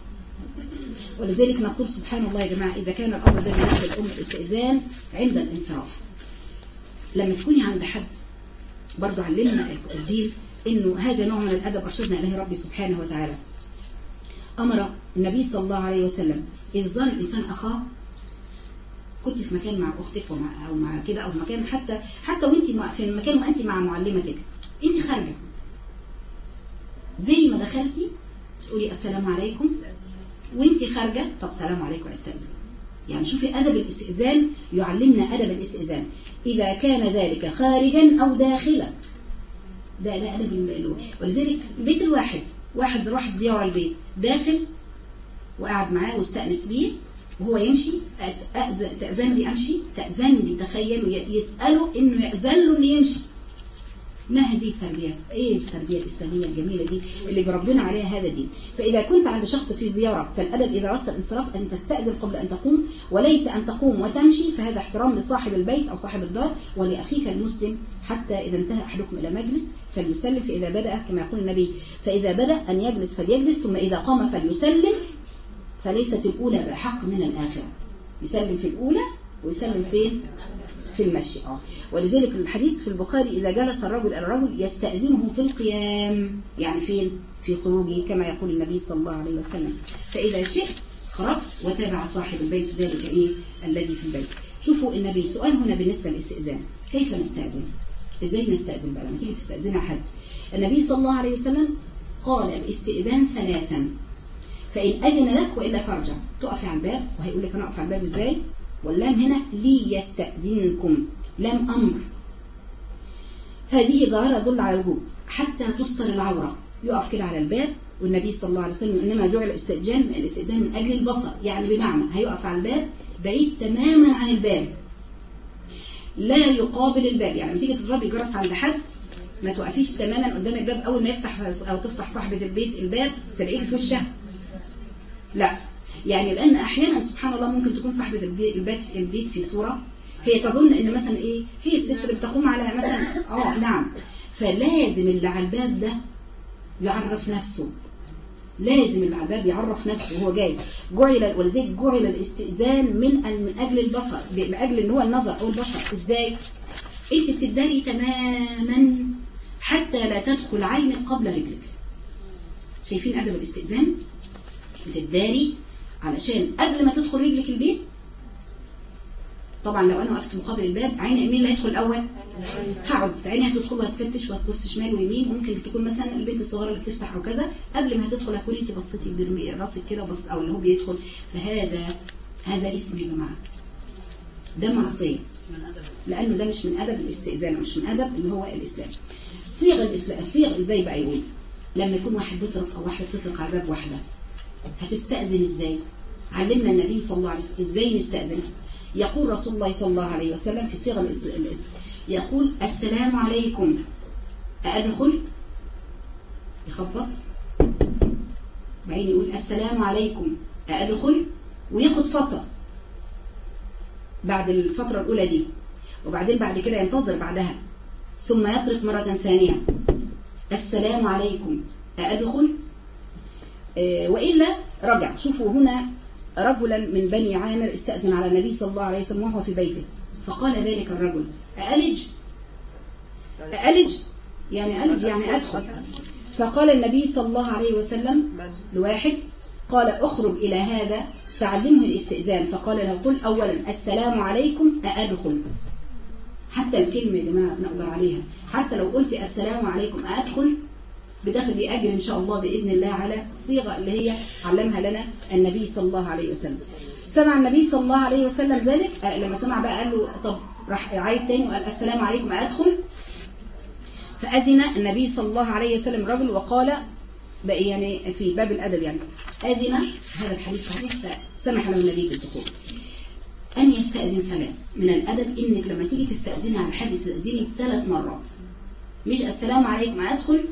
ولذلك نقول سبحان الله يا جماعة إذا كان الأمر ده بالنسبة للأم الاستئذان عند الانصراف، لما تكوني عند حد برضو علمنا الدين إنه هذا نوع من الأدب أرشدنا إليه ربي سبحانه وتعالى. أمر النبي صلى الله عليه وسلم إذ ظن الإنسان أخاه، كنت في مكان مع أختك ومع أو مع كده أو مكان حتى حتى وأنت في المكان وأنت مع معلمتك، أنت خارجة زي ما دخلتي تقولي السلام عليكم، وانت خارجة طب سلام عليكم استأذن. يعني شوفي أدب الاستئذان يعلمنا أدب الاستئذان إذا كان ذلك خارجا أو داخلا، ده لا أدب. ولذلك بيت الواحد واحد واحد زيارة البيت داخل وقعد معاه واستأنس بيه وهو يمشي، تأذن لي أمشي، تأذن لي، تخيلوا يسأله إنه يأذن له اللي يمشي. ما هذه التربية؟ ايه التربية الإسلامية الجميلة دي اللي بربنا عليها هذا الدين؟ فإذا كنت عند شخص في زيارة فالأدب إذا أردت الانصراف أن تستأذن قبل أن تقوم، وليس أن تقوم وتمشي، فهذا احترام لصاحب البيت أو صاحب الدار ولأخيك المسلم. حتى إذا انتهى أحدكم إلى مجلس فليسلم، فإذا بدأ كما يقول النبي فإذا بدأ أن يجلس فليجلس، ثم إذا قام فليسلم، فليست الأولى بأحق من الآخرة. يسلم في الأولى ويسلم فين؟ في المشي. اه ولذلك الحديث في البخاري إذا جلس الرجل إلى الرجل يستأذنه في القيام، يعني فين؟ في خروجه كما يقول النبي صلى الله عليه وسلم. فإذا شئت خرجت وتابع صاحب البيت ذلك إيه الذي في البيت. شوفوا النبي سؤال هنا بالنسبة للاستئذان، كيف نستأذن؟ إزاي نستأذن بقى لما تيجي تستأذن أحد؟ النبي صلى الله عليه وسلم قال الاستئذان ثلاثا، فإن أذن لك وإلا فارجع. تقف على الباب وهيقول لك أنا أقف على الباب إزاي؟ واللام هنا ليستأذنكم، لام أمر، هذه ظاهرة تدل على الوجوب حتى تستر العورة. يقف كده على الباب، والنبي صلى الله عليه وسلم إنما جعل الاستئذان الاستئذان من أجل البصر، يعني بمعنى هيقف على الباب بعيد تماما عن الباب، لا يقابل الباب. يعني لما تيجي تضربي جرس عند حد ما توقفيش تماما قدام الباب، أول ما يفتح أو تفتح صاحبة البيت الباب تلاقيه في وشها، لا. يعني لأن أحيانا سبحان الله ممكن تكون صاحبة البيت البيت في صورة هي تظن إن مثلا إيه هي الست اللي بتقوم على مثلا آه نعم، فلازم اللي على الباب ده يعرف نفسه، لازم اللي على الباب يعرف نفسه وهو جاي. جعل ولذلك جعل الاستئذان من من أجل البصر، من أجل إن هو النظر أو البصر. إزاي؟ أنت بتداري تماما حتى لا تدخل عينك قبل رجلك. شايفين أدب الاستئذان؟ بتداري علشان قبل ما تدخل رجلك البيت. طبعا لو انا وقفت مقابل الباب عيني مين اللي هيدخل الاول؟ هقعد عيني هتدخل وهتفتش وهتبص شمال ويمين. ممكن تكون مثلا البنت الصغيره اللي بتفتح او كذا قبل ما هتدخل هتكوني انت بصيتي برمي راسك كده وبص، او اللي هو بيدخل. فهذا هذا اسم يا جماعه، ده معصيه، لانه ده مش من ادب الاستئذان ومش من ادب اللي هو الاسلام. صيغ الاسلام صيغ ازاي بقى؟ يقول لما يكون واحد بيطرق او واحده بتطرق على باب واحده هتستأذن ازاي؟ علمنا النبي صلى الله عليه وسلم ازاي نستأذن. يقول رسول الله صلى الله عليه وسلم في صيغة الإسلام، يقول السلام عليكم أدخل، يخبط بعدين يقول السلام عليكم أدخل، وياخد فترة بعد الفترة الأولى دي، وبعدين بعد كده ينتظر بعدها، ثم يطرق مرة ثانية السلام عليكم أأدخل؟ آه وإلا رجع. شوفوا هنا رجلا من بني عامر استأذن على النبي صلى الله عليه وسلم وهو في بيته، فقال ذلك الرجل أألج؟ أألج يعني ألج يعني أدخل. فقال النبي صلى الله عليه وسلم لواحد قال اخرج إلى هذا فعلمه الاستئذان، فقال له قل أولا السلام عليكم أأدخل. حتى الكلمة يا جماعة نقدر عليها، حتى لو قلت السلام عليكم أأدخل بدخل بأجر إن شاء الله بإذن الله على الصيغة اللي هي علمها لنا النبي صلى الله عليه وسلم. سمع النبي صلى الله عليه وسلم ذلك، لما سمع بقى قال له طب راح عيد تاني وقال السلام عليكم أأدخل. فأذن النبي صلى الله عليه وسلم رجل وقال بقى يعني في باب الأدب يعني أذن، هذا الحديث صحيح، فسمح له النبي بالدخول. أن يستأذن ثلاث، من الأدب إنك لما تيجي تستأذني على حد تستأذني ثلاث مرات، مش السلام عليكم أدخل،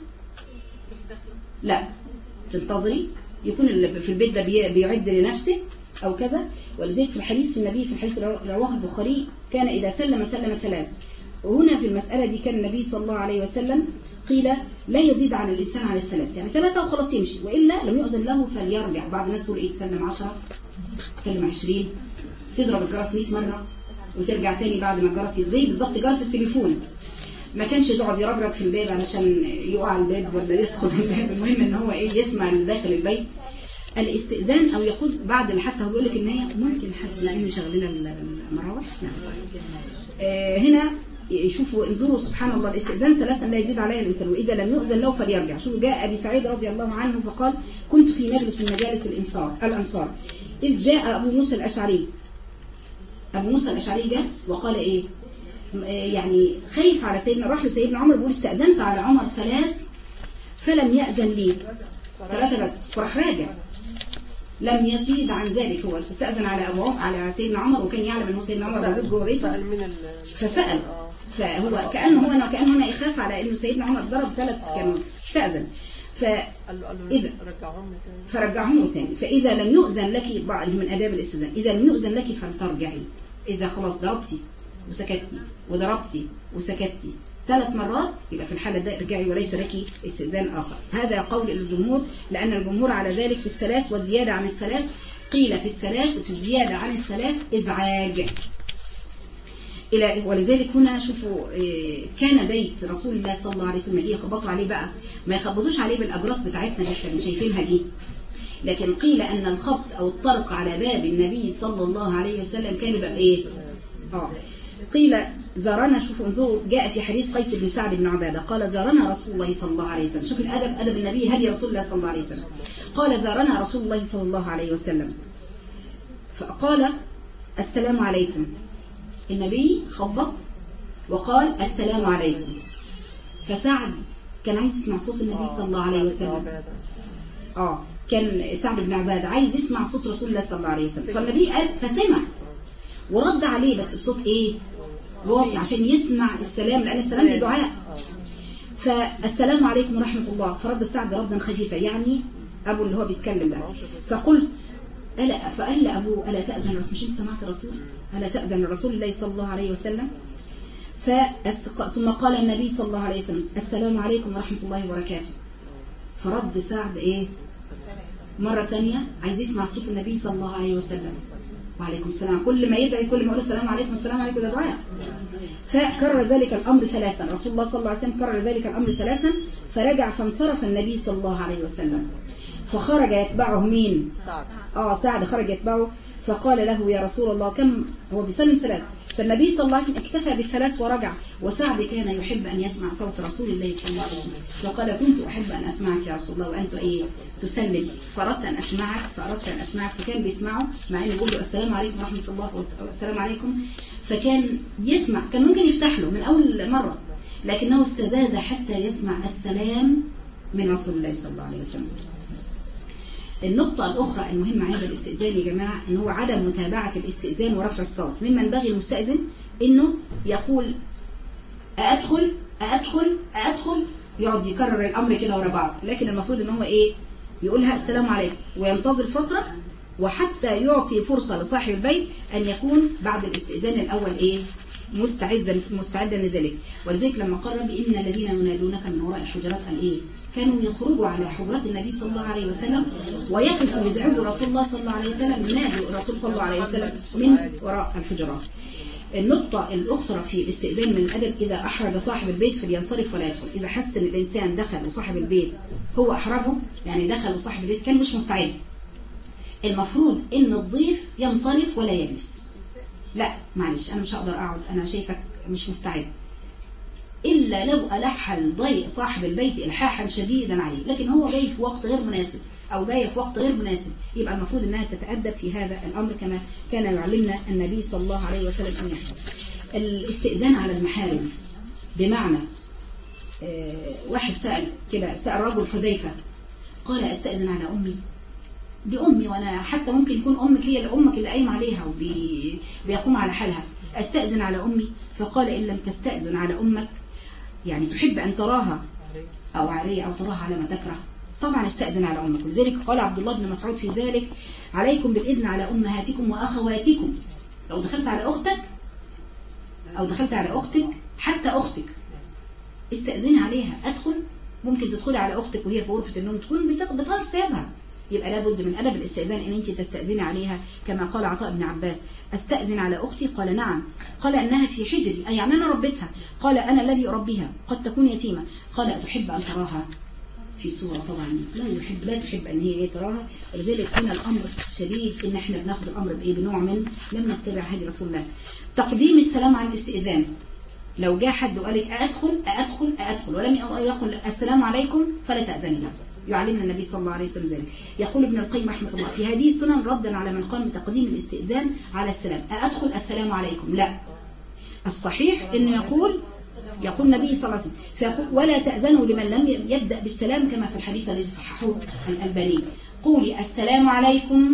لا تنتظري يكون اللي في البيت ده بيعد لنفسه أو كذا. ولذلك في الحديث النبي في الحديث رواه البخاري كان إذا سلم سلم ثلاث. وهنا في المسألة دي كان النبي صلى الله عليه وسلم قيل لا يزيد عن الإنسان عن الثلاث، يعني ثلاثة وخلاص يمشي، وإلا لم يؤذن له فليرجع. بعض الناس تقول إيه تسلم عشرة تسلم عشرين، تضرب الجرس مئة مرة وترجع تاني بعد ما الجرس زي بالظبط جرس التليفون، ما كانش يقعد يربرب في الباب علشان يقع الباب ولا يسقط الباب، المهم ان هو ايه يسمع اللي داخل البيت. الاستئذان او يقول بعد حتى هو بيقول لك ان هي ممكن حد لان شغلنا المراوح يعني. آه هنا يشوفوا انظروا سبحان الله، الاستئذان ثلاثا لا يزيد عليه الانسان، واذا لم يؤذن له فليرجع. شوفوا جاء ابي سعيد رضي الله عنه فقال كنت في مجلس من مجالس الانصار الانصار اذ جاء ابو موسى الاشعري. ابو موسى الاشعري جاء وقال ايه يعني خايف على سيدنا، راح لسيدنا عمر بيقول استأذنت على عمر ثلاث فلم يأذن لي، ثلاثة بس، فراح راجع لم يزيد عن ذلك. هو استأذن على أبو عمر على سيدنا عمر وكان يعلم أنه سيدنا عمر موجود جوه بيته فسأل، فهو كأنه هنا كأنه هنا يخاف على أنه سيدنا عمر ضرب ثلاث كان استأذن، فإذا فرجعهم تاني. فإذا لم يؤذن لك، بعض من آداب الاستئذان إذا لم يؤذن لك فلترجعي. إذا خلاص ضربتي وسكتي وضربتي وسكتي ثلاث مرات يبقى في الحالة ده ارجعي وليس لك استئذان آخر. هذا قول الجمهور، لأن الجمهور على ذلك في الثلاث والزيادة عن الثلاث. قيل في الثلاث في الزيادة عن الثلاث إزعاج إلى، ولذلك هنا شوفوا كان بيت رسول الله صلى الله عليه وسلم يجي يخبطوا عليه بقى، ما يخبطوش عليه بالأجراس بتاعتنا اللي احنا شايفينها دي، لكن قيل أن الخبط أو الطرق على باب النبي صلى الله عليه وسلم كان يبقى إيه؟ آه قيل زارنا، شوفوا انظروا جاء في حديث قيس بن سعد بن عبادة قال زارنا رسول الله صلى الله عليه وسلم. شوف الأدب، أدب النبي، هدي رسول الله صلى الله عليه وسلم. قال زارنا رسول الله صلى الله عليه وسلم فقال السلام عليكم. النبي خبط وقال السلام عليكم، فسعد كان عايز يسمع صوت النبي صلى الله عليه وسلم. اه كان سعد بن عبادة عايز يسمع صوت رسول الله صلى الله عليه وسلم، فالنبي قال فسمع ورد عليه بس بصوت ايه واطي عشان يسمع السلام، لأن السلام دي دعاء. فالسلام عليكم ورحمة الله، فرد سعد ردا خفيفا يعني أبو اللي هو بيتكلم ده. فقلت ألا فقال لأبوه ألا تأذن رسول، مش انت سمعت الرسول ألا تأذن رسول الله صلى الله عليه وسلم. ثم قال النبي صلى الله عليه وسلم السلام عليكم ورحمة الله وبركاته. فرد سعد ايه مرة ثانية عايز يسمع صوت النبي صلى الله عليه وسلم وعليكم السلام، كل ما يدعي كل ما يقول السلام عليكم السلام عليكم ده دعاء. فكرر ذلك الأمر ثلاثا، رسول الله صلى الله عليه وسلم كرر ذلك الأمر ثلاثا، فرجع فانصرف النبي صلى الله عليه وسلم. فخرج يتبعه مين؟ سعد. اه سعد خرج يتبعه، فقال له يا رسول الله كم، هو بيسلم سلام، فالنبي صلى الله عليه وسلم اكتفى بالثلاث ورجع. وسعد كان يحب أن يسمع صوت رسول الله صلى الله عليه وسلم، فقال كنت أحب أن أسمعك يا رسول الله وأنت إيه تسلم، فأردت أن أسمعك فأردت أن أسمعك فكان بيسمعه مع أنه يقول له السلام عليكم ورحمة الله والسلام عليكم، فكان يسمع، كان ممكن يفتح له من أول مرة لكنه استزاد حتى يسمع السلام من رسول الله صلى الله عليه وسلم. النقطة الأخرى المهمة عند الاستئذان يا جماعة إن هو عدم متابعة الاستئذان ورفع الصوت. مما ينبغي المستأذن إنه يقول أدخل أدخل أدخل، يقعد يكرر الأمر كده ورا بعض، لكن المفروض إن هو إيه يقولها السلام عليكم وينتظر فترة، وحتى يعطي فرصة لصاحب البيت أن يكون بعد الاستئذان الأول إيه مستعدا مستعدا لذلك. ولذلك لما قال ربي إن الذين ينادونك من وراء الحجرات قال إيه؟ كانوا يخرجوا على حجرات النبي صلى الله عليه وسلم ويقفوا يزعجوا رسول الله صلى الله عليه وسلم، ينادوا الرسول صلى الله عليه وسلم من وراء الحجرات. النقطة الأخرى في الاستئذان من الأدب، إذا أحرج صاحب البيت فلينصرف ولا يدخل. إذا حس إن الإنسان دخل وصاحب البيت هو أحرجه، يعني دخل وصاحب البيت كان مش مستعد، المفروض إن الضيف ينصرف ولا يجلس. لا معلش أنا مش هقدر أقعد، أنا شايفك مش مستعد، إلا لو ألح الضيق صاحب البيت إلحاحا شديدا عليه، لكن هو جاي في وقت غير مناسب أو جاي في وقت غير مناسب، يبقى المفروض أنها تتأدب في هذا الأمر كما كان يعلمنا النبي صلى الله عليه وسلم أن يحفظ. الاستئذان على المحارم، بمعنى آه واحد سأل كده، سأل رجل حذيفة قال أستأذن على أمي؟ بأمي وأنا حتى ممكن يكون أمك هي أمك اللي قايم عليها وبيقوم على حالها، أستأذن على أمي؟ فقال إن لم تستأذن على أمك، يعني تحب أن تراها أو علي أو تراها على ما تكره، طبعا استأذن على أمك. لذلك قال عبد الله بن مسعود في ذلك عليكم بالإذن على أمهاتكم وأخواتكم. لو دخلت على أختك أو دخلت على أختك، حتى أختك استأذن عليها. أدخل، ممكن تدخلي على أختك وهي في غرفة النوم تكون بتغير ثيابها، يبقى لابد من أدب الاستئذان ان انت تستأذني عليها، كما قال عطاء بن عباس أستأذن على أختي؟ قال نعم. قال أنها في حجري، أي يعني أنا ربيتها. قال أنا الذي أربيها، قد تكون يتيمة. قال أتحب أن تراها في صورة؟ طبعا لا يحب، لا تحب أن هي تراها. ولذلك هنا الأمر شديد، إن احنا بناخد الأمر بإيه؟ بنوع من لم نتبع هدي رسول الله. تقديم السلام عن الاستئذان، لو جاء حد وقال لك أدخل أدخل أدخل ولم يقل السلام عليكم فلا تأذني له، يعلمنا النبي صلى الله عليه وسلم ذلك. يقول ابن القيم رحمه الله في هذه السنن ردا على من قام بتقديم الاستئذان على السلام، أدخل السلام عليكم، لا، الصحيح انه يقول يقول النبي صلى الله عليه وسلم فيقول ولا تأذنوا لمن لم يبدأ بالسلام، كما في الحديث الذي صححه الألباني، قولي السلام عليكم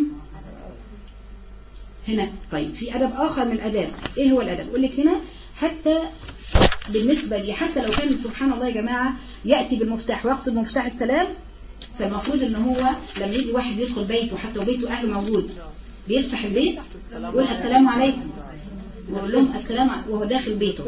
هنا. طيب في أدب آخر من الأداب، إيه هو الأدب؟ أقول لك هنا حتى بالنسبة لي، حتى لو كان سبحان الله يا جماعة يأتي بالمفتاح ويقصد مفتاح السلام، فالمفروض ان هو لما يجي واحد يدخل بيته حتى وبيته أهله موجود بيفتح البيت يقول السلام عليكم، ويقول لهم السلام وهو داخل بيته.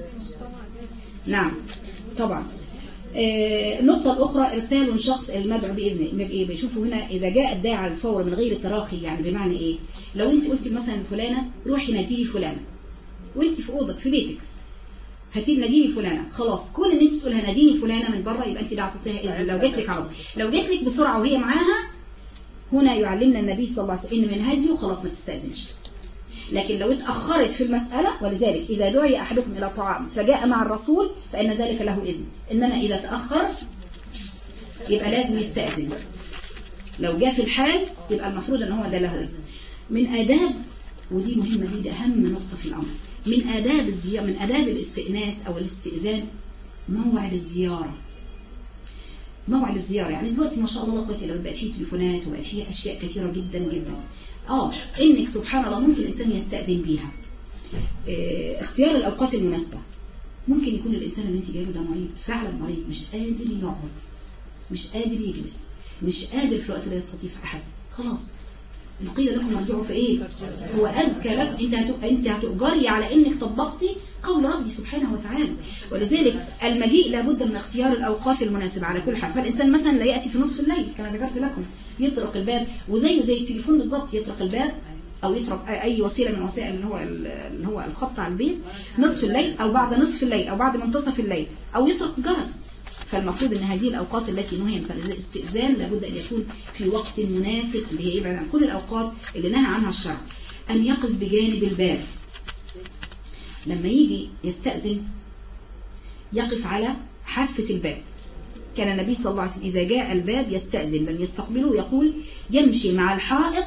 نعم طبعا. آه النقطة الأخرى إرسال شخص المدعو بإذنه. إيه بيشوفوا هنا إذا جاء الداعي على الفور من غير التراخي، يعني بمعنى إيه؟ لو أنت قلت مثلا فلانة روحي ناديلي فلانة وأنت في أوضك في بيتك، هتيجي ناديني فلانة، خلاص كل ان انت تقولها ناديني فلانة من بره يبقى انت ده اعطيتيها اذن. لو جات لك عرض، لو جات لك بسرعة وهي معاها، هنا يعلمنا النبي صلى الله عليه وسلم ان من هديه خلاص ما تستأذنش. لكن لو اتأخرت في المسألة، ولذلك إذا دعي أحدكم إلى طعام فجاء مع الرسول فإن ذلك له إذن، إنما إذا تأخر يبقى لازم يستأذن. لو جاء في الحال يبقى المفروض ان هو ده له إذن. من آداب، ودي مهمة، دي ده أهم نقطة في الأمر، من آداب الزيارة، من آداب الاستئناس أو الاستئذان موعد الزيارة. موعد الزيارة يعني دلوقتي ما شاء الله قوتي لو بقى فيه تليفونات وبقى فيه أشياء كثيرة جدا جدا، آه إنك سبحان الله ممكن الإنسان يستأذن بيها. اه اختيار الأوقات المناسبة، ممكن يكون الإنسان اللي انت جايله ده مريض، فعلا مريض، مش قادر يقعد، مش قادر يجلس، مش قادر في الوقت لا يستطيع أحد، خلاص قيل لكم ارجعوا في ايه؟ هو أزكى لك. انت هتق... انت هتؤجري على انك طبقتي قول ربي سبحانه وتعالى. ولذلك المجيء لابد من اختيار الاوقات المناسبه على كل حال. فالانسان مثلا لا ياتي في نصف الليل كما ذكرت لكم، يطرق الباب، وزيه زي التليفون بالظبط، يطرق الباب او يطرق اي وسيله من وسائل اللي هو اللي هو الخبط على البيت نصف الليل او بعد نصف الليل او بعد منتصف الليل، او يطرق جرس. فالمفروض ان هذه الاوقات التي نهي فالاستئذان لابد ان يكون في وقت مناسب، اللي هي يبعد عن كل الاوقات اللي نهى عنها الشرع. ان يقف بجانب الباب، لما يجي يستأذن يقف على حافة الباب. كان النبي صلى الله عليه وسلم اذا جاء الباب يستأذن لم يستقبله، يقول يمشي مع الحائط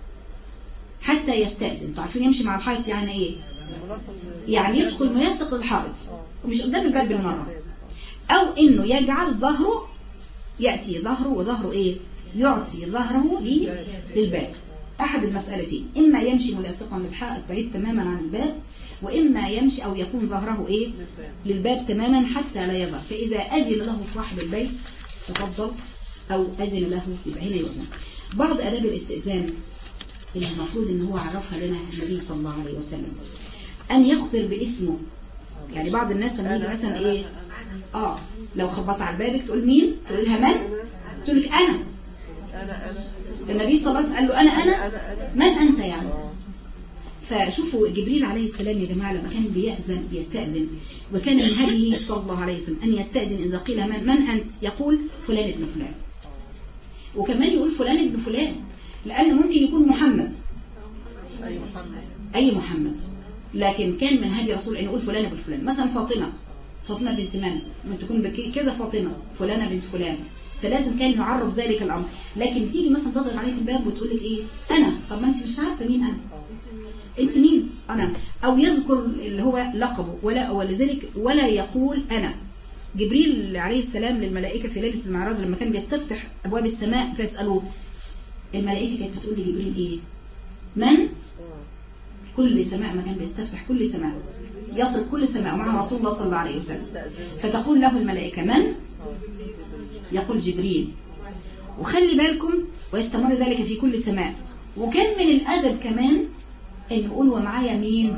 حتى يستأذن. تعرفين يمشي مع الحائط يعني ايه؟ يعني يدخل ملاصق للحائط ومش قدام الباب بالمره، أو إنه يجعل ظهره، يأتي ظهره وظهره إيه؟ يعطي ظهره للباب. أحد المسألتين، إما يمشي ملاصقا للحائط بعيد تماما عن الباب، وإما يمشي أو يكون ظهره إيه؟ للباب تماما حتى لا يظهر. فإذا أذن له صاحب البيت تفضل، أو أذن له يبقى هنا يؤذن. بعض آداب الاستئذان اللي المفروض إن هو عرفها لنا النبي صلى الله عليه وسلم. أن يخبر باسمه. يعني بعض الناس لما يجي مثلا إيه آه لو خبط على بابك تقول مين؟ تقول لها من؟ تقول لك أنا. النبي صلى الله عليه وسلم قال له أنا أنا من أنت يعني. فشوفوا جبريل عليه السلام يا جماعة لما كان بيأذن بيستأذن، وكان من هديه صلى الله عليه وسلم أن يستأذن إذا قيل من, من أنت يقول فلان ابن فلان، وكمان يقول فلان ابن فلان، لأن ممكن يكون محمد أي محمد أي محمد، لكن كان من هدي رسول أن يقول فلان ابن فلان. مثلا فاطمة فاطمة بنت من من تكون كذا فاطمة فلانة بنت فلان، فلازم كان يعرف ذلك الأمر. لكن تيجي مثلا تضغط عليك الباب وتقول لك إيه أنا، طب ما أنت مش عارفة مين أنا، أنت مين أنا، أو يذكر اللي هو لقبه ولا ولذلك ولا يقول أنا. جبريل عليه السلام للملائكة في ليلة المعراج لما كان بيستفتح أبواب السماء فيسألوه، الملائكة كانت بتقول لجبريل إيه؟ من؟ كل سماء ما كان بيستفتح كل سماء يطرق كل سماء ومعه رسول الله صلى الله عليه وسلم، فتقول له الملائكة من؟ يقول جبريل. وخلي بالكم ويستمر ذلك في كل سماء. وكان من الأدب كمان أن يقول ومعايا مين؟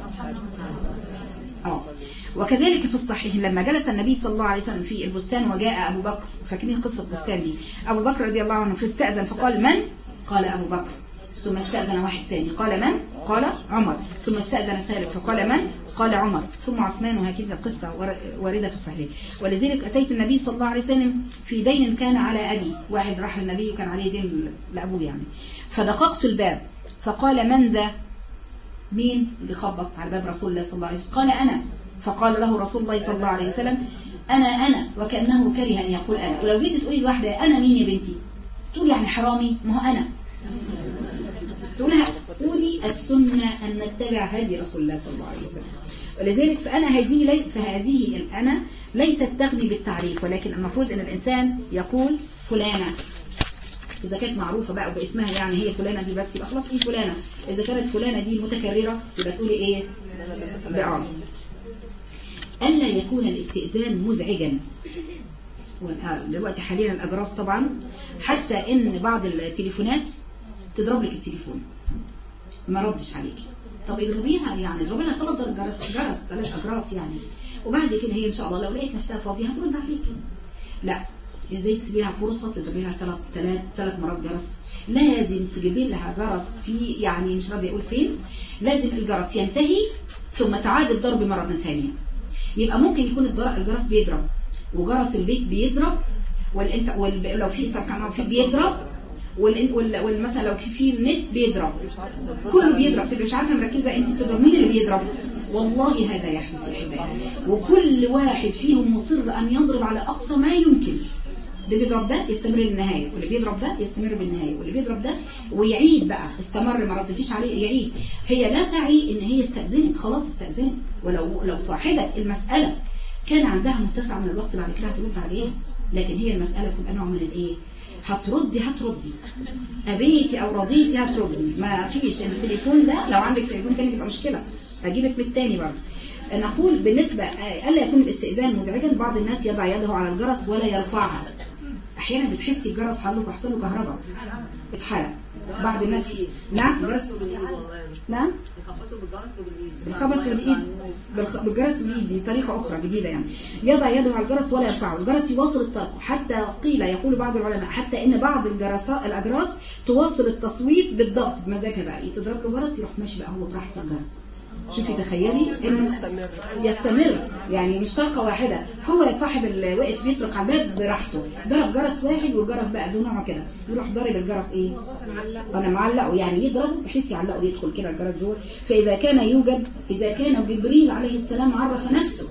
آه. وكذلك في الصحيح لما جلس النبي صلى الله عليه وسلم في البستان وجاء أبو بكر، فاكرين قصة البستان دي، أبو بكر رضي الله عنه فاستأذن فقال من؟ قال أبو بكر. ثم استأذن واحد تاني قال من؟ قال عمر. ثم استأذن ثالث فقال من؟ قال عمر. ثم عثمان. وهكذا القصة واردة في الصحيح. ولذلك أتيت النبي صلى الله عليه وسلم في دين كان على أبي، واحد راح للنبي وكان عليه دين لأبوه يعني، فدققت الباب فقال من ذا؟ مين اللي خبط على باب رسول الله صلى الله عليه وسلم؟ قال أنا. فقال له رسول الله صلى الله عليه وسلم أنا أنا، وكأنه كره أن يقول أنا. ولو جيت تقولي لواحدة أنا مين يا بنتي؟ تقول يعني حرامي، ما هو أنا. تقولها قولي السنة أن نتبع هدي رسول الله صلى الله عليه وسلم. ولذلك فأنا هذه لي فهذه الأنا ليست تغني بالتعريف، ولكن المفروض أن الإنسان يقول فلانة إذا كانت معروفة بقى باسمها، يعني هي فلانة دي بس يبقى خلاص قولي فلانة. إذا كانت فلانة دي متكررة يبقى تقولي إيه؟ بقى ألا يكون الاستئذان مزعجا. دلوقتي حاليا الأجراس طبعا، حتى إن بعض التليفونات تضرب لك التليفون ما ردش عليكي، طب اضربيها يعني اضربي لها ثلاث جرس جرس ثلاث اجراس يعني، وبعد كده هي ان شاء الله لو لقيت نفسها فاضيه هترد عليكي. لا، ازاي تسيبيها فرصه تضربي لها ثلاث ثلاث ثلاث مرات جرس؟ لازم تجيبي لها جرس في يعني مش راضي اقول فين، لازم الجرس ينتهي ثم تعاد الضرب مره ثانيه. يبقى ممكن يكون الجرس بيضرب وجرس البيت بيضرب، والانت ولو في طبعا في بيضرب، والمثلا لو في النت بيضرب، كله بيضرب، تبقى مش عارفه مركزه انت بتضرب مين اللي بيضرب. والله هذا يحدث يا احبائي، وكل واحد فيهم مصر ان يضرب على اقصى ما يمكن. اللي بيضرب ده يستمر للنهايه، واللي بيضرب ده يستمر بالنهايه، واللي بيضرب ده ويعيد بقى، استمر ما ردتيش عليه يعيد. هي لا تعي ان هي استأذنت، خلاص استأذنت. ولو لو صاحبه المساله كان عندها متسع من الوقت بعد كده هترد عليها، لكن هي المساله بتبقى نوع من الايه، هتردي هتردي أبيتي أو رضيتي هتردي، ما فيش. التليفون ده لو عندك تليفون تاني تبقى مشكلة، أجيبك بالتاني برضه. نقول بالنسبة ألا يكون الاستئذان مزعجا، بعض الناس يضع يده على الجرس ولا يرفعها. أحيانا بتحسي الجرس حلوك وحصل له كهرباء اتحرق. بعض الناس نعم جرس نعم بالخبط بالإيد، بالجرس بالإيد، دي طريقة أخرى جديدة يعني. يضع يده على الجرس ولا يرفعه، الجرس يواصل الطرق، حتى قيل يقول بعض العلماء حتى إن بعض الجرساء الأجراس تواصل التصويت بالضبط بمزاجها بقى، تضرب له جرس يروح ماشي بقى هو براحته الجرس. شوفي تخيلي انه يستمر، يعني مش طلقه واحده، هو صاحب اللي واقف بيطرق على الباب براحته، ضرب جرس واحد والجرس بقى له نوع كده، يروح ضارب الجرس ايه انا معلقه، يعني يضرب بحيث يعلقه يدخل كده الجرس جوه. فاذا كان يوجد اذا كان جبريل عليه السلام عرف نفسه،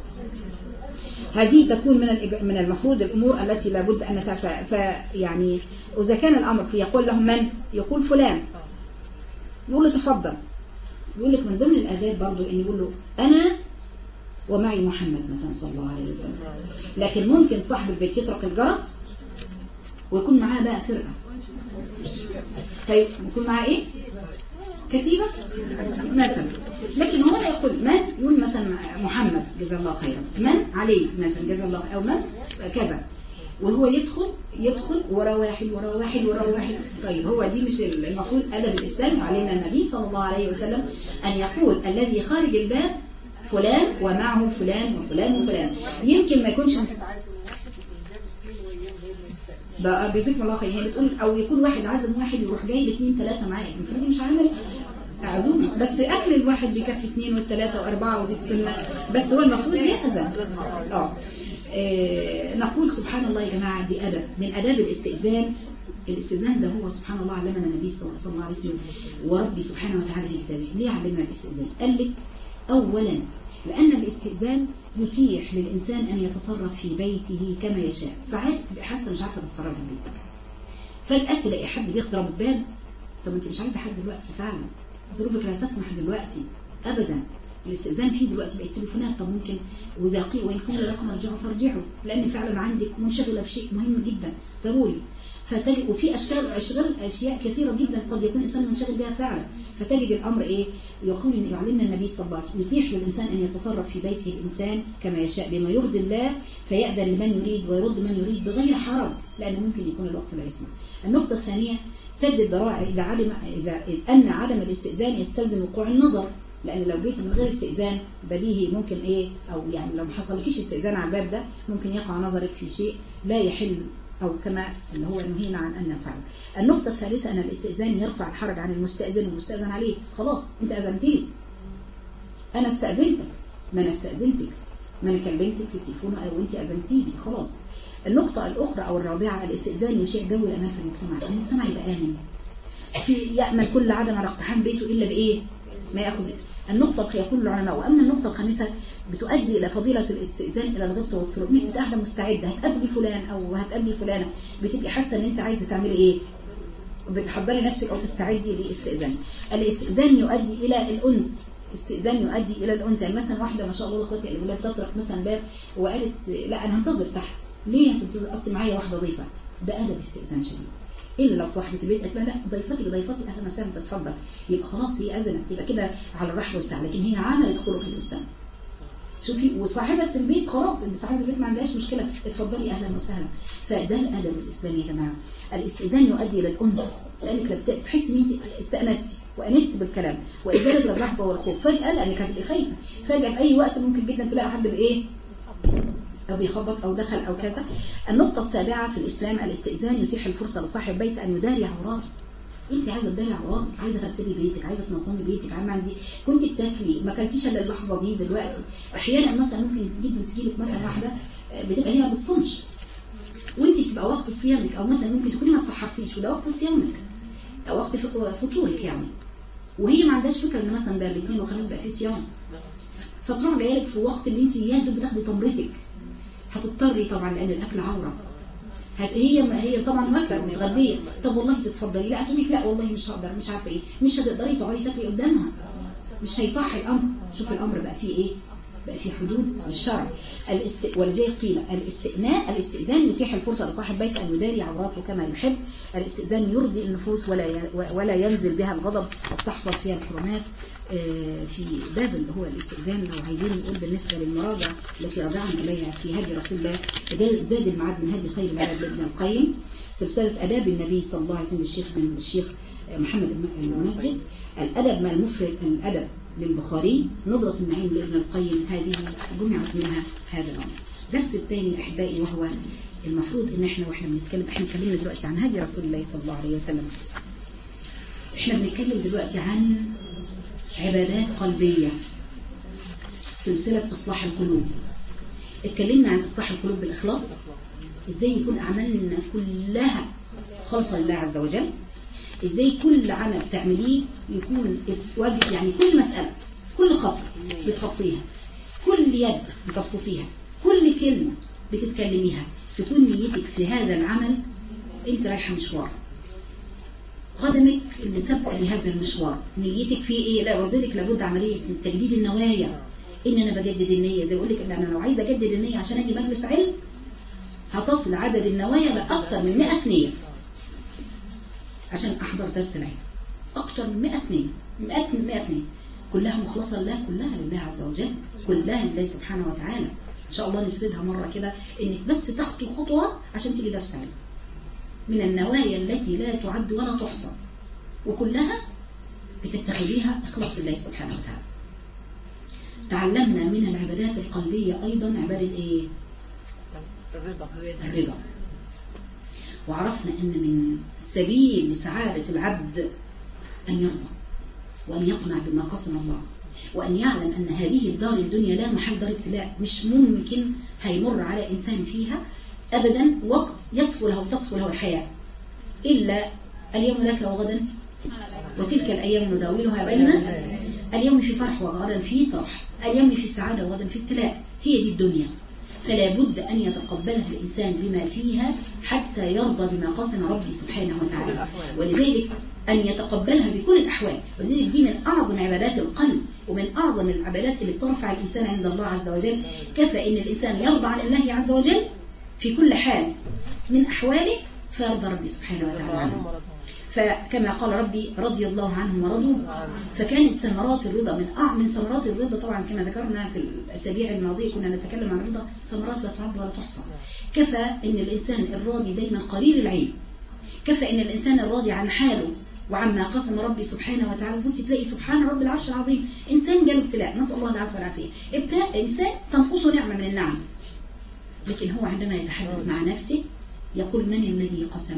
هذه تكون من من المفروض الامور التي لابد ان نتعرف. فيعني اذا كان الامر يقول لهم من، يقول فلان، يقول له تفضل. يقول لك من ضمن الآداب برضو إن يقول له أنا ومعي محمد مثلا صلى الله عليه وسلم. لكن ممكن صاحب البيت يطرق الجرس ويكون معاه بقى فرقة، طيب يكون معاه إيه؟ كتيبة مثلا. لكن هو يقول من، يقول مثلا محمد جزا الله خيرا، من عليه مثلا جزا الله، أو من كذا. وهو يدخل يدخل ورا واحد ورا واحد ورا واحد. طيب هو دي مش المفروض أدب الإسلام؟ علينا النبي صلى الله عليه وسلم أن يقول الذي خارج الباب فلان ومعه فلان وفلان وفلان. يمكن ما يكونش بقى بذكر الله خير، هي بتقول او يكون واحد عازم واحد يروح جايب اثنين ثلاثه معاه، المفروض مش عامل عزومه، بس اكل الواحد بيكفي اثنين والثلاثه واربعه ودي السنه، بس هو المفروض يأذن. اه نقول سبحان الله يا جماعه، دي ادب من اداب الاستئذان. الاستئذان ده هو سبحان الله علمنا النبي صلى الله عليه وسلم وربي سبحانه وتعالى في كتابه. ليه علمنا الاستئذان؟ قال لك اولا لأن الاستئذان يتيح للإنسان أن يتصرف في بيته كما يشاء. ساعات تبقى حاسة مش عارفة تتصرف في بيتك، فجأة تلاقي حد بيخضرب الباب، طب أنت مش عايزة حد دلوقتي فعلا، ظروفك لا تسمح دلوقتي أبدا. الاستئذان فيه دلوقتي بقى التليفونات، طب ممكن وإذا قيل وإن قيل لكم ارجعوا فارجعوا، لأن فعلا عندك منشغلة في شيء مهم جدا ضروري. فتجد وفي أشكال أشغال أشياء كثيرة جدا قد يكون الإنسان منشغل بها فعلا، فتجد الأمر إيه؟ يقول إن يعلمنا النبي صلى الله عليه وسلم يتيح للإنسان أن يتصرف في بيته الإنسان كما يشاء بما يرضي الله، فيأذن لمن يريد ويرد من يريد بغير حرج، لأنه ممكن يكون الوقت لا يسمح. النقطة الثانية سد الذرائع. إذا علم إذا أن عدم الاستئذان يستلزم وقوع النظر، لأن لو جيت من غير استئذان بديهي ممكن إيه، أو يعني لو ما حصلكيش استئذان على الباب ده ممكن يقع نظرك في شيء لا يحل، أو كما اللي هو نهينا عن أن نفعل. النقطة الثالثة أن الاستئذان يرفع الحرج عن المستأذن والمستأذن عليه. خلاص أنت أذنتني، أنا استأذنتك، ما أنا استأذنتك، ما أنا كلمتك في التليفون أو أنت أذنتيني، خلاص. النقطة الأخرى أو الرابعة الاستئذان يشيع جو الأمان في المجتمع. المجتمع يبقى آمن، في يأمن كل عدم على اقتحام بيته إلا بإيه؟ ما يأخذ. النقطة يقول العلماء. وأما النقطة الخامسة بتؤدي إلى فضيلة الاستئذان إلى الغبطة والسرور. أنت قاعدة مستعدة هتقابلي فلان أو هتقابلي فلانة، بتبقي حاسة إن أنت عايزة تعملي إيه؟ بتحضري نفسك أو تستعدي للاستئذان. الاستئذان يؤدي إلى الأنس. استئذان يؤدي إلى الأنس. يعني مثلا واحدة ما شاء الله قوتي الأولاد تطرق مثلا باب وقالت لا أنا هنتظر تحت. ليه هتنتظر؟ أصل معايا واحدة ضيفة. ده أدب استئذان شديد. إلا لو صاحبة البيت قالت لا ضيفتي ضيفتي أهلا وسهلا تتفضل، يبقى خلاص هي أذنت، يبقى كده على الرحب والسعة، لكن هي عملت خلق الإسلام. شوفي، وصاحبة البيت خلاص، اللي صاحبة البيت ما عندهاش مشكلة، اتفضلي أهلا وسهلا. فده الأدب الإسلامي يا جماعة. الاستئذان يؤدي إلى الأنس، لأنك تحسي إن أنت استأنستي وأنست بالكلام، وإزالة الرهبة والخوف. فجأة لأنك هتبقي خايفة، فجأة بأي وقت ممكن جدا تلاقي حد بإيه؟ أو بيخبط أو دخل أو كذا. النقطة السابعة في الإسلام الاستئذان يتيح الفرصة لصاحب بيت أن يداري عوراتك. أنت عايزة تداري عوراتك، عايزة ترتبي بيتك، عايزة تنظمي بيتك. عم عندي كنت بتاكلي ما كلتيش إلا اللحظة دي دلوقتي. أحيانا مثلا ممكن جدا تجيلك مثلا واحدة بتبقى هي ما بتصومش وأنت بتبقى وقت صيامك، أو مثلا ممكن تكوني ما تصحرتيش وده وقت صيامك أو وقت فطورك يعني، وهي ما عندهاش فكرة إن مثلا ده الاثنين والخميس بقى فيه صيام، فتروح جايلك في وقت اللي أنت يا دوب بتاخدي تمرتك. هتضطري طبعا لأن الأكل عورة. هي هي طبعا واكله ومتغديه، طب والله تتفضلي، لا تقولي لا والله مش هقدر، مش عارفه ايه، مش هتقدري تقعدي تاكلي قدامها، مش هيصح الامر. شوف الامر بقى فيه ايه، بقى فيه حدود للشرع. الاست... ولذلك قيل الاستئناء الاستئذان يتيح الفرصه لصاحب بيت ان يداري عوراته كما يحب. الاستئذان يرضي النفوس ولا ي... ولا ينزل بها الغضب، وتحفظ فيها الحرمات. في باب اللي هو الاستئذان لو عايزين نقول بالنسبة للمراجع التي رجعنا إليها في هدي رسول الله زاد المعاد من هدي خير العباد ابن القيم، سلسلة أداب النبي صلى الله عليه وسلم الشيخ بن الشيخ محمد المنجد، الأدب مع المفرد الأدب للبخاري، نظرة النعيم لابن القيم، هذه جمعت منها هذا الأمر. درس الثاني أحبائي وهو المفروض إن إحنا وإحنا بنتكلم إحنا اتكلمنا دلوقتي عن هدي رسول الله صلى الله عليه وسلم، إحنا بنتكلم دلوقتي عن عبادات قلبية، سلسلة إصلاح القلوب. اتكلمنا عن إصلاح القلوب بالإخلاص، إزاي يكون أعمالنا كلها خالصة لله عز وجل، إزاي كل عمل تعمليه يكون واجب، يعني كل مسألة كل خطوة بتخطيها، كل يد بتبسطيها، كل كلمة بتتكلميها تكون نيتك في هذا العمل أنت رايحة مشوار، قدمك اللي سبق لهذا المشوار، نيتك فيه ايه؟ لا وذلك لابد عمليه من تجديد النوايا. ان انا بجدد النيه، زي اقول لك ان انا لو عايزه اجدد النيه عشان اجي مجلس علم هتصل عدد النوايا لاكثر من مئة نيه عشان احضر درس العلم، اكثر من مئة نيه، مئة من مئة نيه كلها مخلصه لله، كلها لله عز وجل، كلها لله سبحانه وتعالى. إن شاء الله نسردها مرة كده، إنك بس تخطو خطوة عشان تيجي درس علم من النوايا التي لا تعد ولا تحصى، وكلها بتتخذيها إخلاص لله سبحانه وتعالى. تعلمنا من العبادات القلبية أيضا عبادة إيه؟ الرضا. الرضا. وعرفنا أن من سبيل سعادة العبد أن يرضى وأن يقنع بما قسم الله، وأن يعلم أن هذه الدار الدنيا لا محل دار ابتلاء، مش ممكن هيمر على إنسان فيها أبدا وقت يصفو له وتصفو له الحياة، إلا اليوم لك وغدا وتلك الأيام نداولها بين اليوم في فرح وغدا في طرح، اليوم في سعادة وغدا في ابتلاء. هي دي الدنيا، فلا بد أن يتقبلها الإنسان بما فيها حتى يرضى بما قسم ربي سبحانه وتعالى، ولذلك أن يتقبلها بكل الأحوال. ولذلك دي من أعظم عبادات القلب ومن أعظم العبادات اللي بترفع الإنسان عند الله عز وجل. كفى إن الإنسان يرضى عن الله عز وجل في كل حال من أحواله فيرضى ربي سبحانه وتعالى عنه. فكما قال ربي رضي الله عنهم ورضوا، فكانت ثمرات الرضا من أعظم من ثمرات الرضا. طبعا كما ذكرنا في الأسابيع الماضية كنا نتكلم عن الرضا، ثمرات لا تعد ولا تحصى. كفى إن الإنسان الراضي دايما قليل العين، كفى إن الإنسان الراضي عن حاله وعما قسم ربي سبحانه وتعالى. بص تلاقي سبحان رب العرش العظيم إنسان جاله ابتلاء، نسأل الله العافية والعافية، ابتلاء إنسان تنقصه نعمة من النعم، لكن هو عندما يتحدث مع نفسه يقول من الذي قسم؟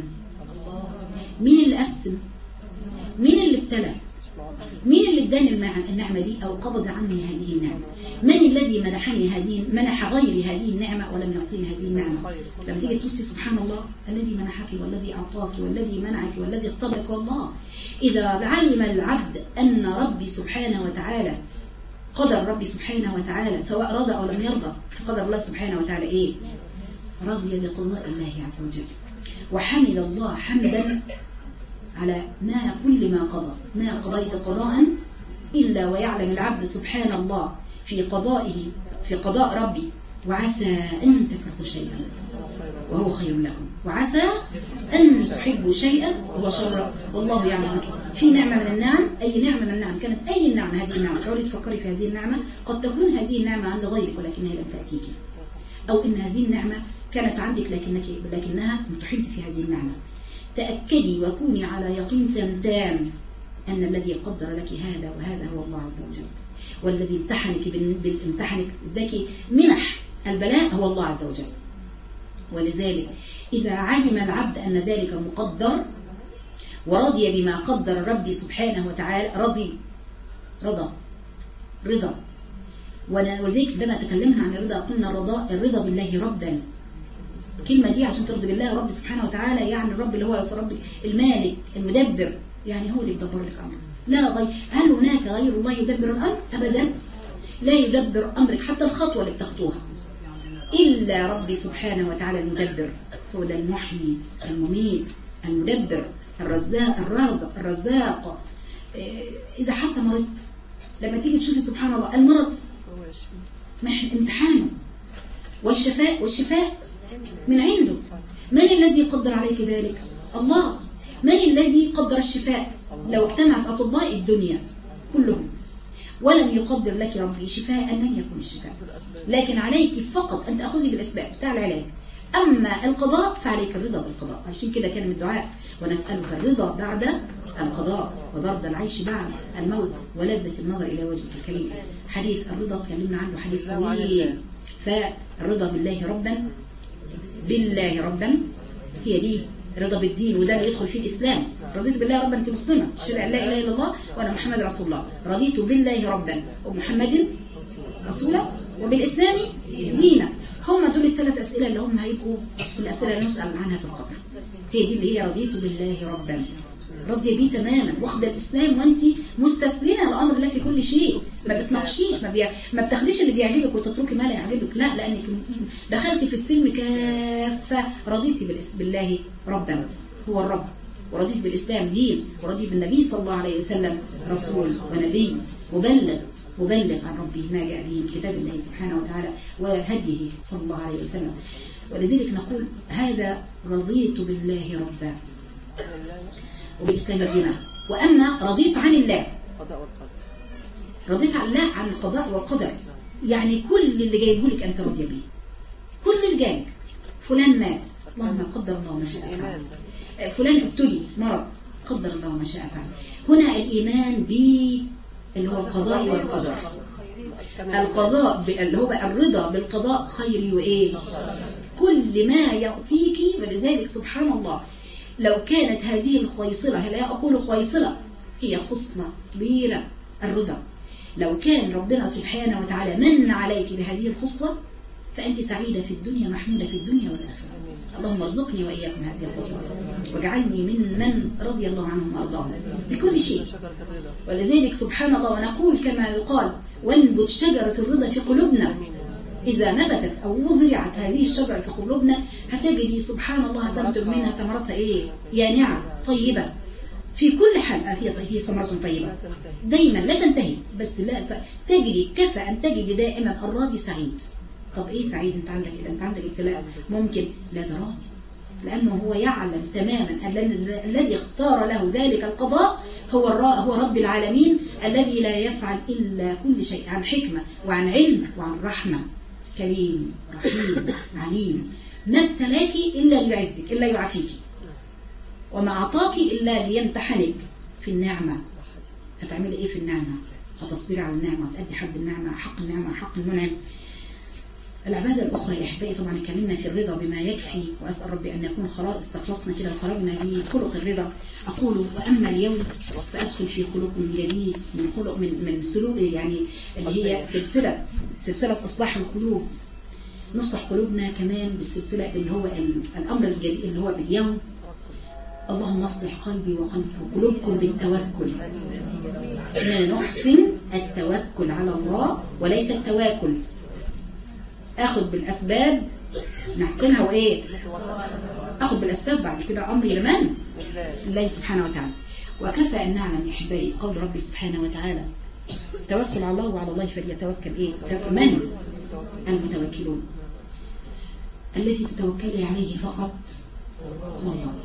مين اللي قسم؟ مين اللي ابتلى؟ مين اللي اداني النعمة دي أو قبض عني هذه النعمة؟ من الذي منحني هذه منح غيري هذه النعمة ولم يعطيني هذه النعمة؟ لما تيجي تبصي سبحان الله، الذي منحك والذي أعطاك والذي منعك والذي اختبرك والله. إذا علم العبد أن ربي سبحانه وتعالى قدر ربي سبحانه وتعالى سواء رضى أو لم يرضى، فقدر الله سبحانه وتعالى إيه؟ رضي بقضاء الله عز وجل وحمد الله حمدا على ما كل ما قضى. ما قضيت قضاء إلا ويعلم العبد سبحان الله في قضائه في قضاء ربي وعسى أن تكرهوا شيئا وهو خير لكم، وعسى أن تحبوا شيئا وهو شر والله يعلم. في نعمة من النعم، أي نعمة من النعم كانت، أي نعمة هذه النعمة حاولي تفكري في هذه النعمة، قد تكون هذه النعمة عند غيرك ولكنها لم تأتيك، أو إن هذه النعمة كانت عندك لكنك لكنها امتحنت في هذه النعمة. تأكدي وكوني على يقين تام تام أن الذي قدر لك هذا وهذا هو الله عز وجل، والذي امتحنك بالامتحنك اداك منح البلاء هو الله عز وجل. ولذلك إذا علم العبد أن ذلك مقدر ورضي بما قدر ربي سبحانه وتعالى، رضي رضا رضا. ولذلك لما تكلمنا عن الرضا قلنا الرضا الرضا بالله ربا. الكلمة دي عشان ترضي بالله رب سبحانه وتعالى، يعني الرب اللي هو رب المالك المدبر، يعني هو اللي يدبر لك أمرك لا غير. هل هناك غير الله يدبر الأمر؟ أبدا، لا يدبر أمرك حتى الخطوة اللي بتخطوها إلا ربي سبحانه وتعالى المدبر. هو ده المحيي المميت المدبر الرزاق الرازق الرزاق. إذا حتى مرضت لما تيجي تشوفي سبحان الله المرض امتحانه، والشفاء والشفاء من عنده. من الذي قدر عليك ذلك؟ الله. من الذي قدر الشفاء؟ لو اجتمعت أطباء الدنيا كلهم ولم يقدر لك ربي شفاء لن يكون الشفاء، لكن عليك فقط أن تأخذي بالأسباب بتاع العلاج. أما القضاء فعليك الرضا بالقضاء. عشان كده كان من الدعاء ونسألك الرضا بعد القضاء وبرد العيش بعد الموت ولذة النظر إلى وجهك الكريم. حديث الرضا تكلمنا عنه حديث طويل. فالرضا بالله ربا، بالله ربا هي دي رضا بالدين، وده اللي يدخل فيه الإسلام. رضيت بالله ربا أنت مسلمة، تشهد أن لا إله إلا الله وأنا محمد رسول الله. رضيت بالله ربا ومحمد رسولا وبالإسلام دينا. هم دول الثلاث أسئلة اللي هم هيبقوا الأسئلة اللي نسأل عنها في القبر. هي دي اللي هي رضيت بالله ربا، راضيه بيه تماما، واخده الاسلام وانت مستسلمه لامر الله في كل شيء، ما بتناقشيش، ما, بي... ما بتاخديش اللي بيعجبك وتتركي ما لا يعجبك، لا، لانك دخلتي في السلم كافه. رضيتي بالله ربا هو الرب، ورضيت بالاسلام دين، ورضيت بالنبي صلى الله عليه وسلم رسول ونبي مبلغ مبلغ عن ربه ما جاء به من كتاب الله سبحانه وتعالى وهديه صلى الله عليه وسلم. ولذلك نقول هذا رضيت بالله ربا وبالإسلام دينا. وأما رضيت عن الله، رضيت عن الله عن القضاء والقدر، يعني كل اللي جايبه لك أنت راضية بيه، كل اللي جايبك. فلان مات، اللهم قدر الله ما شاء فعل. فلان ابتلي مرض، قدر الله ما شاء فعل. هنا الإيمان ب اللي هو القضاء والقدر. القضاء اللي هو الرضا بالقضاء خير وإيه، كل ما يعطيك. ولذلك سبحان الله لو كانت هذه الخيصلة، لا أقول خيصلة، هي خصلة كبيرة، الرضا. لو كان ربنا سبحانه وتعالى من عليك بهذه الخصلة فأنت سعيدة في الدنيا، محمودة في الدنيا والآخرة. اللهم ارزقني وإياكم هذه الخصلة، واجعلني من من رضي الله عنهم وأرضاهم بكل شيء. ولذلك سبحان الله ونقول كما يقال: وانبت شجرة الرضا في قلوبنا. إذا نبتت أو زرعت هذه الشجرة في قلوبنا هتجدي سبحان الله تنتج منها ثمرتها إيه؟ يانعة طيبة في كل حال. هي هي ثمرة طيبة دايما لا تنتهي، بس لا س... تجري. كفى أن تجري دائما الراضي سعيد. طب إيه سعيد؟ أنت عندك إذا أنت عندك ابتلاء ممكن لا تراضي، لأنه هو يعلم تماما أن الذي اختار له ذلك القضاء هو هو رب العالمين، الذي لا يفعل إلا كل شيء عن حكمة وعن علم وعن رحمة. كريم رحيم عليم. ما ابتلاك إلا ليعزك، إلا يعافيك، وما أعطاك إلا ليمتحنك في النعمة. هتعملي إيه في النعمة؟ هتصبري على النعمة وتأدي حد النعمة، حق النعمة، حق المنعم. العبادة الأخرى يا أحبائي طبعا اتكلمنا في الرضا بما يكفي، وأسأل ربي أن يكون خلاص استخلصنا كده وخرجنا بخلق الرضا. أقول وأما اليوم فأدخل في خلق من جديد، من خلق من من سلوك، يعني اللي هي سلسلة سلسلة إصلاح القلوب. نصلح قلوبنا كمان بالسلسلة اللي هو الأمر الجديد اللي هو باليوم. اللهم اصلح قلبي وقلب قلوبكم بالتوكل. إننا نحسن التوكل على الله وليس التواكل. أخذ بالأسباب نحقنها وإيه؟ أخذ بالأسباب بعد كده أمري لمن؟ الله سبحانه وتعالى. وكفى أن نعلم يا أحبائي قول ربي سبحانه وتعالى: توكل على الله وعلى الله فليتوكل إيه؟ من؟ المتوكلون. الذي تتوكلي عليه فقط الله.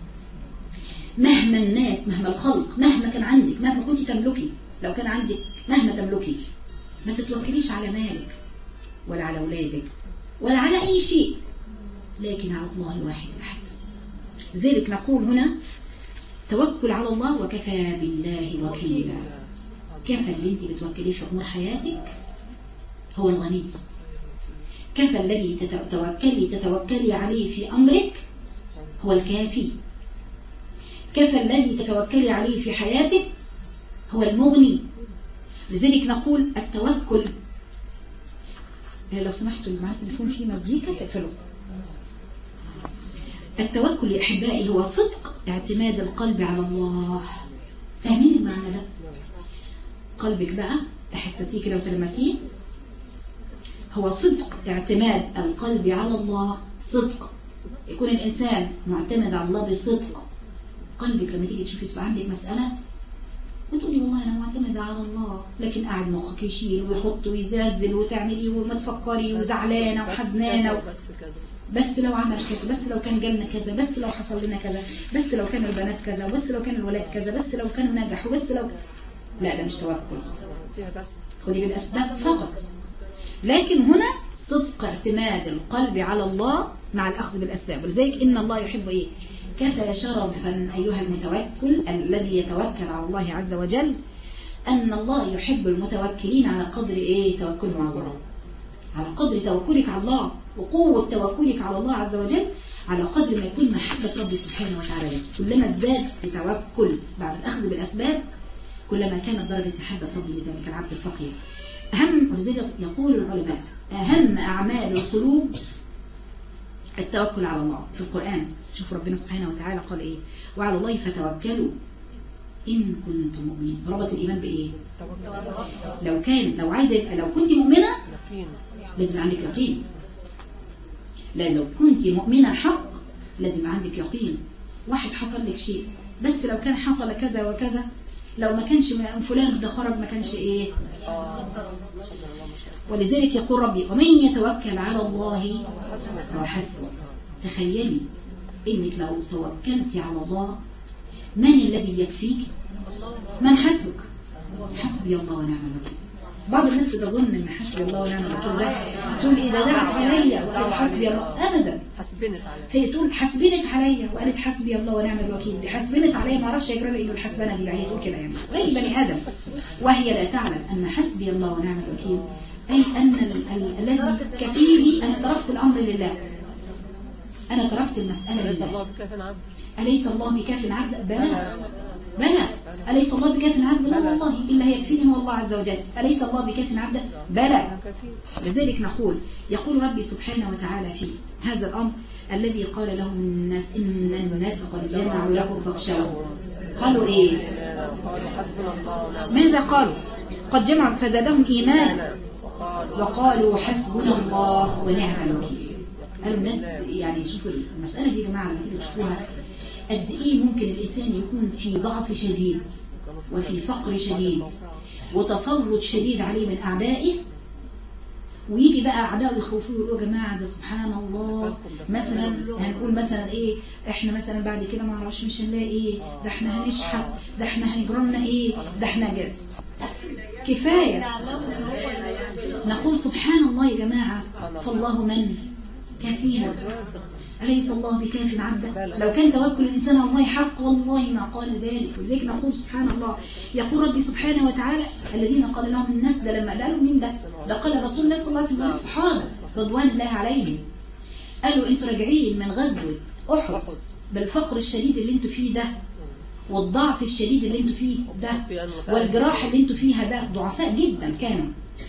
مهما الناس، مهما الخلق، مهما كان عندك، مهما كنت تملكي، لو كان عندك مهما تملكي، ما تتوكليش على مالك ولا على أولادك ولا على أي شيء، لكن على الله الواحد الأحد. لذلك نقول هنا: توكل على الله وكفى بالله وكيلا. كفى اللي انت بتوكليه في أمور حياتك هو الغني. كفى الذي تتوكلي تتوكلي عليه في أمرك هو الكافي. كفى الذي تتوكلي عليه في حياتك هو المغني. لذلك نقول التوكل، لو سمحتوا اللي معاه تليفون فيه مزيكا تقفلوا. التوكل يا أحبائي هو صدق اعتماد القلب على الله. فاهمين المعنى ده؟ قلبك بقى تحسسيه كده وتلمسيه. هو صدق اعتماد القلب على الله. صدق يكون الإنسان معتمد على الله بصدق. قلبك لما تيجي تشوفي يبقى عندك مسألة وتقولي والله أنا معتمدة على الله، لكن قاعد مخك يشيل ويحط ويزلزل وتعملي وما تفكري وزعلانة وحزنانة و... بس لو عمل كذا، بس لو كان جالنا كذا، بس لو حصل لنا كذا، بس لو كان البنات كذا، بس لو كان الولاد كذا، بس لو كانوا نجحوا، بس لو لا ده مش توكل. خدي بالأسباب فقط. لكن هنا صدق اعتماد القلب على الله مع الأخذ بالأسباب. ولذلك إن الله يحب إيه؟ كفى شرفا أيها المتوكل الذي يتوكل على الله عز وجل أن الله يحب المتوكلين على قدر إيه؟ توكلهم على الله، على قدر توكلك على الله وقوة توكلك على الله عز وجل، على قدر ما يكون محبة ربي سبحانه وتعالى. كلما ازداد التوكل بعد الأخذ بالأسباب كلما كانت درجة محبة ربي لذلك العبد الفقير. أهم، ولذلك يقول العلماء أهم أعمال القلوب التوكل على الله. في القرآن شوف ربنا سبحانه وتعالى قال إيه؟ وعلى الله فتوكلوا إن كنتم مؤمنين. ربط الإيمان بإيه؟ لو كان لو عايزة يبقى لو كنت مؤمنة لازم عندك يقين. لا لو كنت مؤمنة حق لازم عندك يقين. واحد حصل لك شيء بس لو كان حصل كذا وكذا، لو ما كانش فلان ده خرج ما كانش إيه. ولذلك يقول ربي ومن يتوكل على الله فحسبه. تخيلي إنك لو توكلت على الله من الذي يكفيك؟ من حسبك؟ حسبي الله ونعم الوكيل. بعض الناس بتظن ان حسبي الله ونعم الوكيل ده تقول ايه ده دعت عليا وقالت حسبي الله، ابدا. حسبنت عليا، هي تقول حسبنت عليا وقالت حسبي الله ونعم الوكيل. دي حسبنت عليا ما اعرفش يجرى لي انه الحسبنه دي، هي تقول كده يعني اي بني ادم، وهي لا تعلم ان حسبي الله ونعم الوكيل اي ان ال- ال- الذي كفيلي انا تركت الامر لله، انا تركت المساله أليس لله. الله بكاف عبد؟ أليس الله بكاف عبد؟ بلى بلى. أليس الله بكاف عبد؟ لا والله، إلا يكفيني هو الله عز وجل. أليس الله بكاف عبد؟ بلى. لذلك نقول يقول ربي سبحانه وتعالى في هذا الأمر الذي قال لهم الناس إن الناس قد جمعوا لكم فاخشوهم. قالوا إيه؟ قالوا حسبنا الله ونعم ماذا قالوا؟ قد جمعوا فزادهم إيمانا وقالوا حسبنا الله ونعم الوكيل. قالوا الناس يعني شوفوا المسألة دي يا جماعة لما تيجي تشوفوها قد إيه ممكن الإنسان يكون في ضعف شديد وفي فقر شديد وتسلط شديد عليه من أعدائه، ويجي بقى أعدائه يخوفوه يقولوا يا جماعة ده سبحان الله مثلا هنقول مثلا إيه إحنا مثلا بعد كده ما اعرفش مش هنلاقي إيه، ده إحنا هنشحت، ده إحنا هنجرمنا إيه، ده إحنا جد. كفاية نقول سبحان الله يا جماعة، فالله من كافينا. أليس الله بكاف عبده؟ لو كان توكل الإنسان على الله حق والله ما قال ذلك. ولذلك نقول سبحان الله، يقول ربي سبحانه وتعالى الذين قال لهم الناس، ده لما قالوا مين ده؟ ده قال رسول الله صلى الله عليه وسلم للصحابة رضوان الله عليهم، قالوا انتوا راجعين من غزوة أحد بالفقر الشديد اللي انتوا فيه ده والضعف الشديد اللي انتوا فيه ده والجراح اللي انتوا فيها ده، ضعفاء جدا كانوا،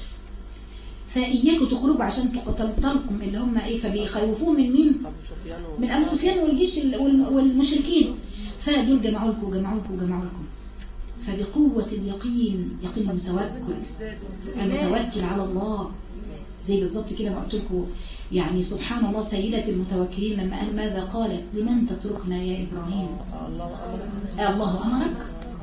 فإياكم تخرجوا عشان تقتلكم اللي هم ايه، فبيخوفوه من مين؟ من أبو سفيان والجيش والمشركين، فدول جمعوا لكم جمعوا لكم جمعوا لكم. فبقوة اليقين، يقين المتوكل، المتوكل على الله زي بالظبط كده ما قلت لكم يعني سبحان الله سيدة المتوكلين لما قال ماذا قال لمن تتركنا يا إبراهيم؟ الله أمرك؟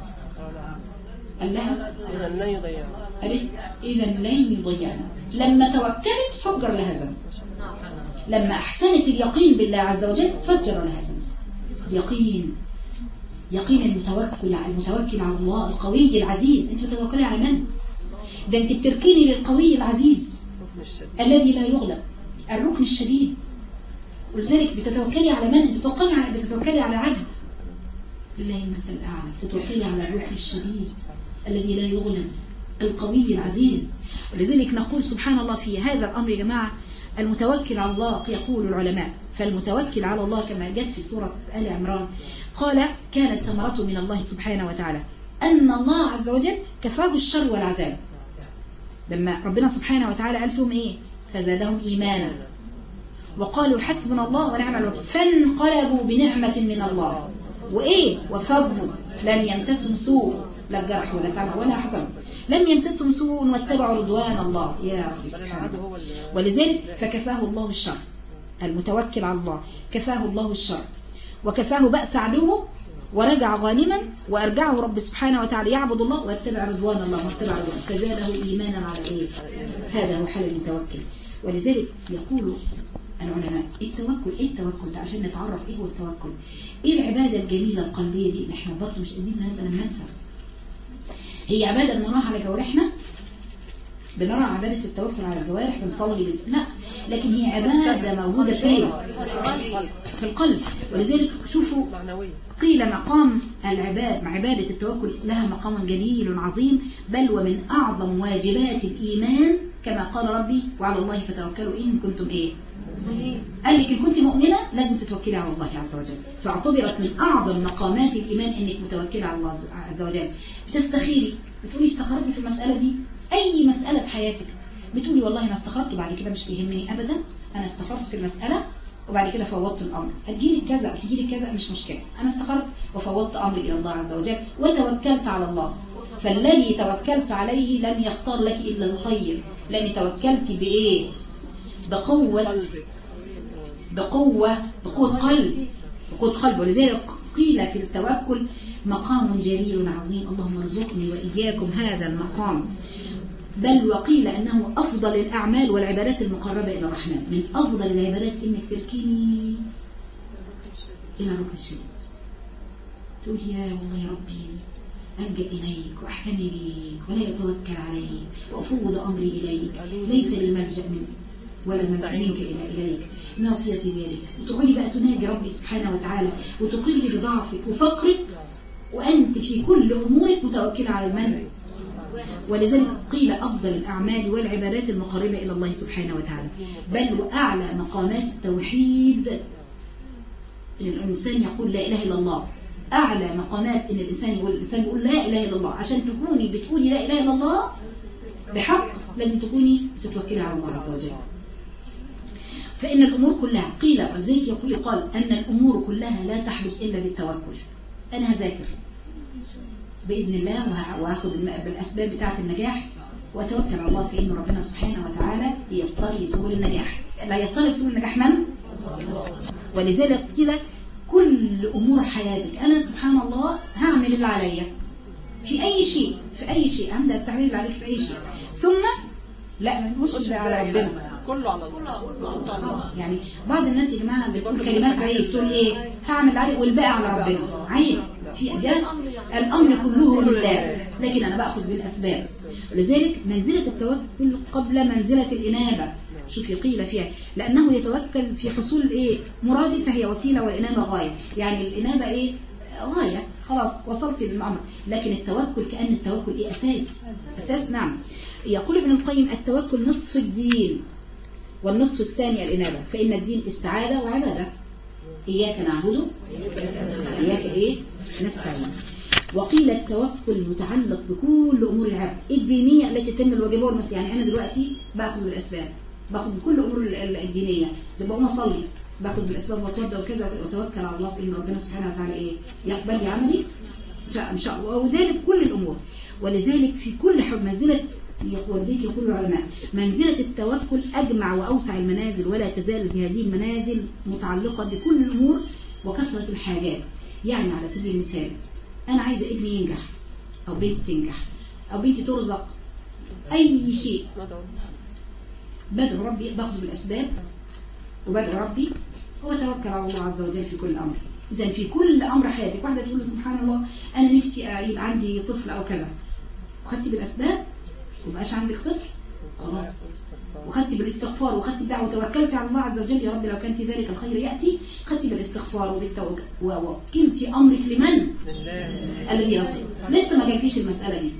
قال لها إذا لن يضيعنا، قالت إذا لن يضيعنا. لما توكلت فجر لها زمزم، لما أحسنت اليقين بالله عز وجل فجر لها زمزم. يقين، يقين المتوكل على المتوكل على الله القوي العزيز. أنت بتتوكلي على من؟ ده أنت بتركيني للقوي العزيز الذي لا يغلب، الركن الشديد. ولذلك بتتوكلي على من؟ أنت بتتوكلي على بتتوكلي على عبد لله المثل الأعلى، بتتوكلي على الركن الشديد الذي لا يغلب القوي العزيز. ولذلك نقول سبحان الله في هذا الأمر يا جماعة المتوكل على الله، يقول العلماء فالمتوكل على الله كما جاءت في سورة آل عمران قال كانت ثمرته من الله سبحانه وتعالى أن الله عز وجل كفاه الشر والعذاب. لما ربنا سبحانه وتعالى قال فيهم إيه؟ فزادهم إيمانا وقالوا حسبنا الله ونعم الوكيل فانقلبوا بنعمة من الله وإيه وفضل لم يمسسهم سوء، لا جرح ولا تعب ولا حزن، لم يمسسهم سوء واتبعوا رضوان الله يا رب سبحانه. ولذلك فكفاه الله الشر، المتوكل على الله كفاه الله الشر وكفاه بأس عدوه ورجع غانما وأرجعه رب سبحانه وتعالى يعبد الله ويتبع رضوان الله واتبع رضوان فزاده إيمانا على إيه. هذا هو حال المتوكل. ولذلك يقول العلماء التوكل إيه التوكل ده عشان نتعرف إيه هو التوكل، إيه العبادة الجميلة القلبية دي اللي إحنا برضه مش قادرين نتلمسها. هي عبادة بنراها على جوارحنا، بنرى عبادة التوكل على الجوارح بنصلي بس لا، لكن هي عبادة موجودة فين؟ في القلب. ولذلك شوفوا قيل مقام العباد مع عبادة التوكل لها مقام جليل عظيم، بل ومن أعظم واجبات الإيمان كما قال ربي وعلى الله فتوكلوا إن كنتم إيه؟ قال لك إن كنت مؤمنة لازم تتوكلي على الله عز وجل، فاعتبرت من أعظم مقامات الإيمان إنك متوكلة على الله عز وجل. بتستخيري، بتقولي استخرتي في المسألة دي أي مسألة في حياتك، بتقولي والله أنا استخرت وبعد كده مش بيهمني أبدا، أنا استخرت في المسألة وبعد كده فوضت الأمر، هتجيلي كذا وتجيلي كذا مش مشكلة، أنا استخرت وفوضت أمري إلى الله عز وجل وتوكلت على الله. فالذي توكلت عليه لم يختار لك إلا الخير، لأن توكلتي بإيه؟ بقوة بقوة بقوة قلب بقوة قلب. ولذلك قيل في التوكل مقام جليل عظيم، اللهم ارزقني وإياكم هذا المقام. بل وقيل أنه أفضل الأعمال والعبادات المقربة إلى الرحمن، من أفضل العبادات إنك تركيني إلى ركن الشديد، تقول يا والله يا ربي ألجأ إليك وأحتمي بيك ولا يتوكل عليك وأفوض أمري إليك، ليس لي ملجأ منك ولا منك إلا إليك، ناصيتي بيدك. وتقولي بقى تناجي ربي سبحانه وتعالى وتقري بضعفك وفقرك، وأنت في كل أمورك متوكلة على المنع. ولذلك قيل أفضل الأعمال والعبادات المقربة إلى الله سبحانه وتعالى، بل وأعلى مقامات التوحيد إن الإنسان يقول لا إله إلا الله. أعلى مقامات إن الإنسان يقول الإنسان يقول لا إله إلا الله. عشان تكوني بتقولي لا إله إلا الله بحق لازم تكوني تتوكلي على الله عز وجل. فإن الأمور كلها قيل وزيك يقول يقال أن الأمور كلها لا تحدث إلا بالتوكل. أنا هذاكر بإذن الله وهاخد بالأسباب بتاعة النجاح وأتوكل على الله في إن ربنا سبحانه وتعالى ييسر لي سبل النجاح. لا ييسر لي سبل النجاح من؟ ولذلك كده كل أمور حياتك أنا سبحان الله هعمل اللي عليا في أي شيء، في أي شيء عندها التعميل اللي عليك في أي شيء، ثم لا ما نقولش على ربنا كله على الله. يعني بعض الناس يا جماعه بتقول كلمات عيب، بتقول ايه هعمل عليه والباقي على ربنا. عيب، في ده الامر كله لله، لكن انا باخذ بالاسباب. ولذلك منزله التوكل قبل منزله الانابه. شوفي قيل فيها لانه يتوكل في حصول ايه مراد فهي وسيله والانابه غايه. يعني الانابه ايه غايه، خلاص وصلت للامر، لكن التوكل كأن التوكل ايه اساس اساس. نعم. يقول ابن القيم التوكل نصف الدين والنصف الثاني الإنابة، فإن الدين استعادة وعبادة. إياك نعبد إياك إيه نستعين. وقيل التوكل متعلق بكل أمور العبد الدينية التي تتم الواجبات والمثل. يعني أنا دلوقتي باخذ بالأسباب، باخذ بكل أمور الدينية، زي ما قلنا صلي باخذ بالأسباب واتوضى وكذا وأتوكل على الله في إن ربنا سبحانه وتعالى إيه يقبل لي عملي إن شاء الله. وذلك كل الأمور. ولذلك في كل حب منزلة وذلك يقول العلماء منزلة التوكل أجمع وأوسع المنازل، ولا تزال في هذه المنازل متعلقة بكل الأمور وكثرة الحاجات. يعني على سبيل المثال أنا عايزة ابني ينجح أو بنتي تنجح أو بنتي ترزق أي شيء، بدعو ربي باخذ بالأسباب وبدعو ربي وأتوكل على الله عز وجل في كل أمر. إذن في كل أمر حياتك واحدة تقول سبحان الله أنا نفسي يبقى عندي طفل أو كذا، وخدتي بالأسباب ومبقاش عندك طفل خلاص، وخدتي بالاستغفار وخدتي بدعوة وتوكلتي على الله عز وجل يا رب لو كان في ذلك الخير يأتي، خدتي بالاستغفار وبالتوكل وكنتي أمرك لمن؟ الذي يصل. لسه ما جالكيش المسألة دي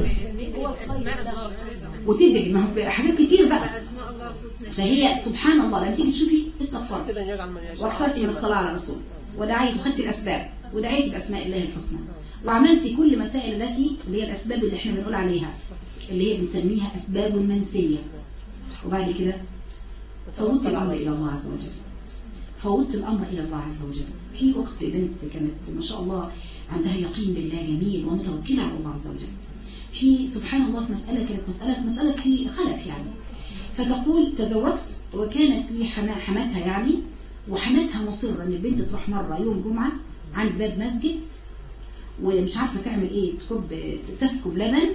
وتدعي، ما هو حاجات كتير بقى. فهي سبحان الله لما تيجي تشوفي استغفرت واكثرتي من الصلاة على الرسول ودعيت وخدتي الأسباب ودعيتي بأسماء الله الحسنى وعملتي كل مسائل التي اللي هي الأسباب اللي احنا بنقول عليها اللي هي بنسميها أسباب منسية، وبعد كده فوضت الأمر إلى الله عز وجل. فوضت الأمر إلى الله عز وجل. في أخت بنت كانت ما شاء الله عندها يقين بالله جميل ومتوكلة على الله عز وجل. في سبحان الله في مسألة كانت مسألة مسألة في خلف يعني، فتقول تزوجت وكانت لي حماتها يعني، وحماتها مصرة ان البنت تروح مرة يوم جمعة عند باب مسجد ومش عارفة تعمل ايه، تكب تسكب لبن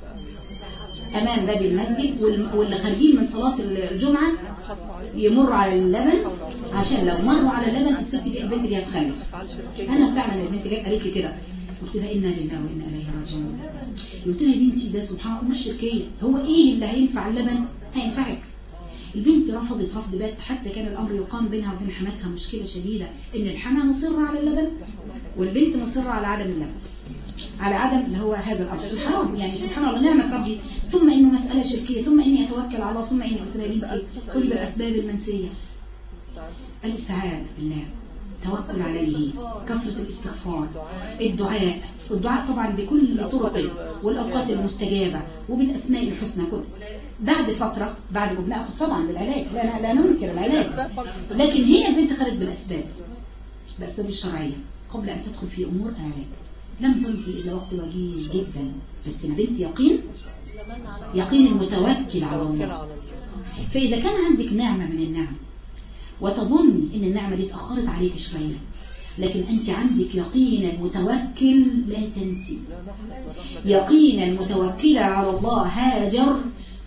امام باب المسجد، واللي خارجين من صلاة الجمعة يمر على اللبن عشان لو مروا على اللبن الست البنت دي هتخلف. انا فعلا البنت جت قالت لي كده، قلت لها إنا لله وإنا إليه راجعون. قلت لها يا بنتي ده سبحان الله مش شركية، هو إيه اللي هينفع اللبن؟ هينفعك. البنت رفضت رفض بات، حتى كان الأمر يقام بينها وبين حماتها مشكلة شديدة إن الحماة مصرة على اللبن والبنت مصرة على عدم اللبن، على عدم اللي هو هذا الأمر. سبحان الله يعني سبحان الله نعمة ربي، ثم إنه مسألة شركية، ثم إني أتوكل على الله، ثم إني قلت لها يا بنتي كل الأسباب المنسية، الاستعاذة بالله، توكل عليه، كثرة الاستغفار، الدعاء، والدعاء طبعا بكل طرقه والأوقات المستجابة وبالأسماء الحسنى كله. بعد فترة بعد ما بناخد طبعا بالعلاج، لا لا ننكر العلاج، لكن هي البنت خدت بالأسباب بالأسباب الشرعية قبل أن تدخل في أمور العلاج. لم تمضي إلا وقت وجيز جدا، بس البنت يقين يقين المتوكل على الله. فإذا كان عندك نعمة من النعم وتظن ان النعمة دي اتأخرت عليك شوية، لكن انت عندك يقين المتوكل لا تنسي، يقين المتوكل على الله هاجر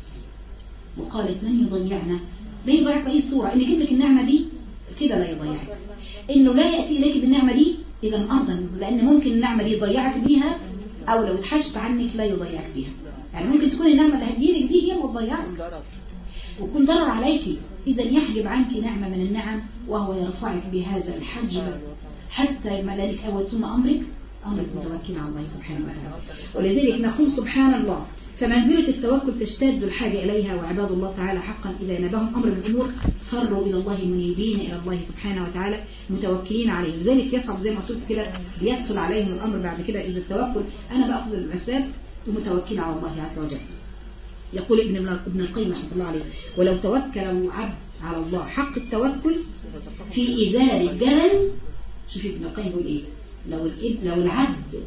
وقالت لن يضيعنا. لا يضيعك بأي صورة، ان يجيب لك النعمة دي كده لا يضيعك، انه لا يأتي اليك بالنعمة دي اذا ارضا، لان ممكن النعمة دي يضيعك بيها او لو اتحشت عنك لا يضيعك بها. يعني ممكن تكون النعمه اللي هتجيلك دي هي اللي تضيعك ويكون ضرر عليكي، اذا يحجب عنك نعمه من النعم وهو يرفعك بهذا الحجب حتى يمللك اول ثم امرك امرك متوكل على الله سبحانه وتعالى. ولذلك نقول سبحان الله، فمنزلة التوكل تشتد الحاجة إليها، وعباد الله تعالى حقا إذا نبهم أمر من الأمور فروا إلى الله منيبين إلى الله سبحانه وتعالى متوكلين عليه. لذلك يصعب زي ما قلت كده، بيسهل عليهم الأمر بعد كده إذا التوكل أنا بأخذ الأسباب ومتوكل على الله عز وجل. يقول ابن ابن القيم رحمه الله عليه: ولو توكل العبد على الله حق التوكل في إزالة الجهل. شوف ابن القيم يقول إيه؟ لو لو العبد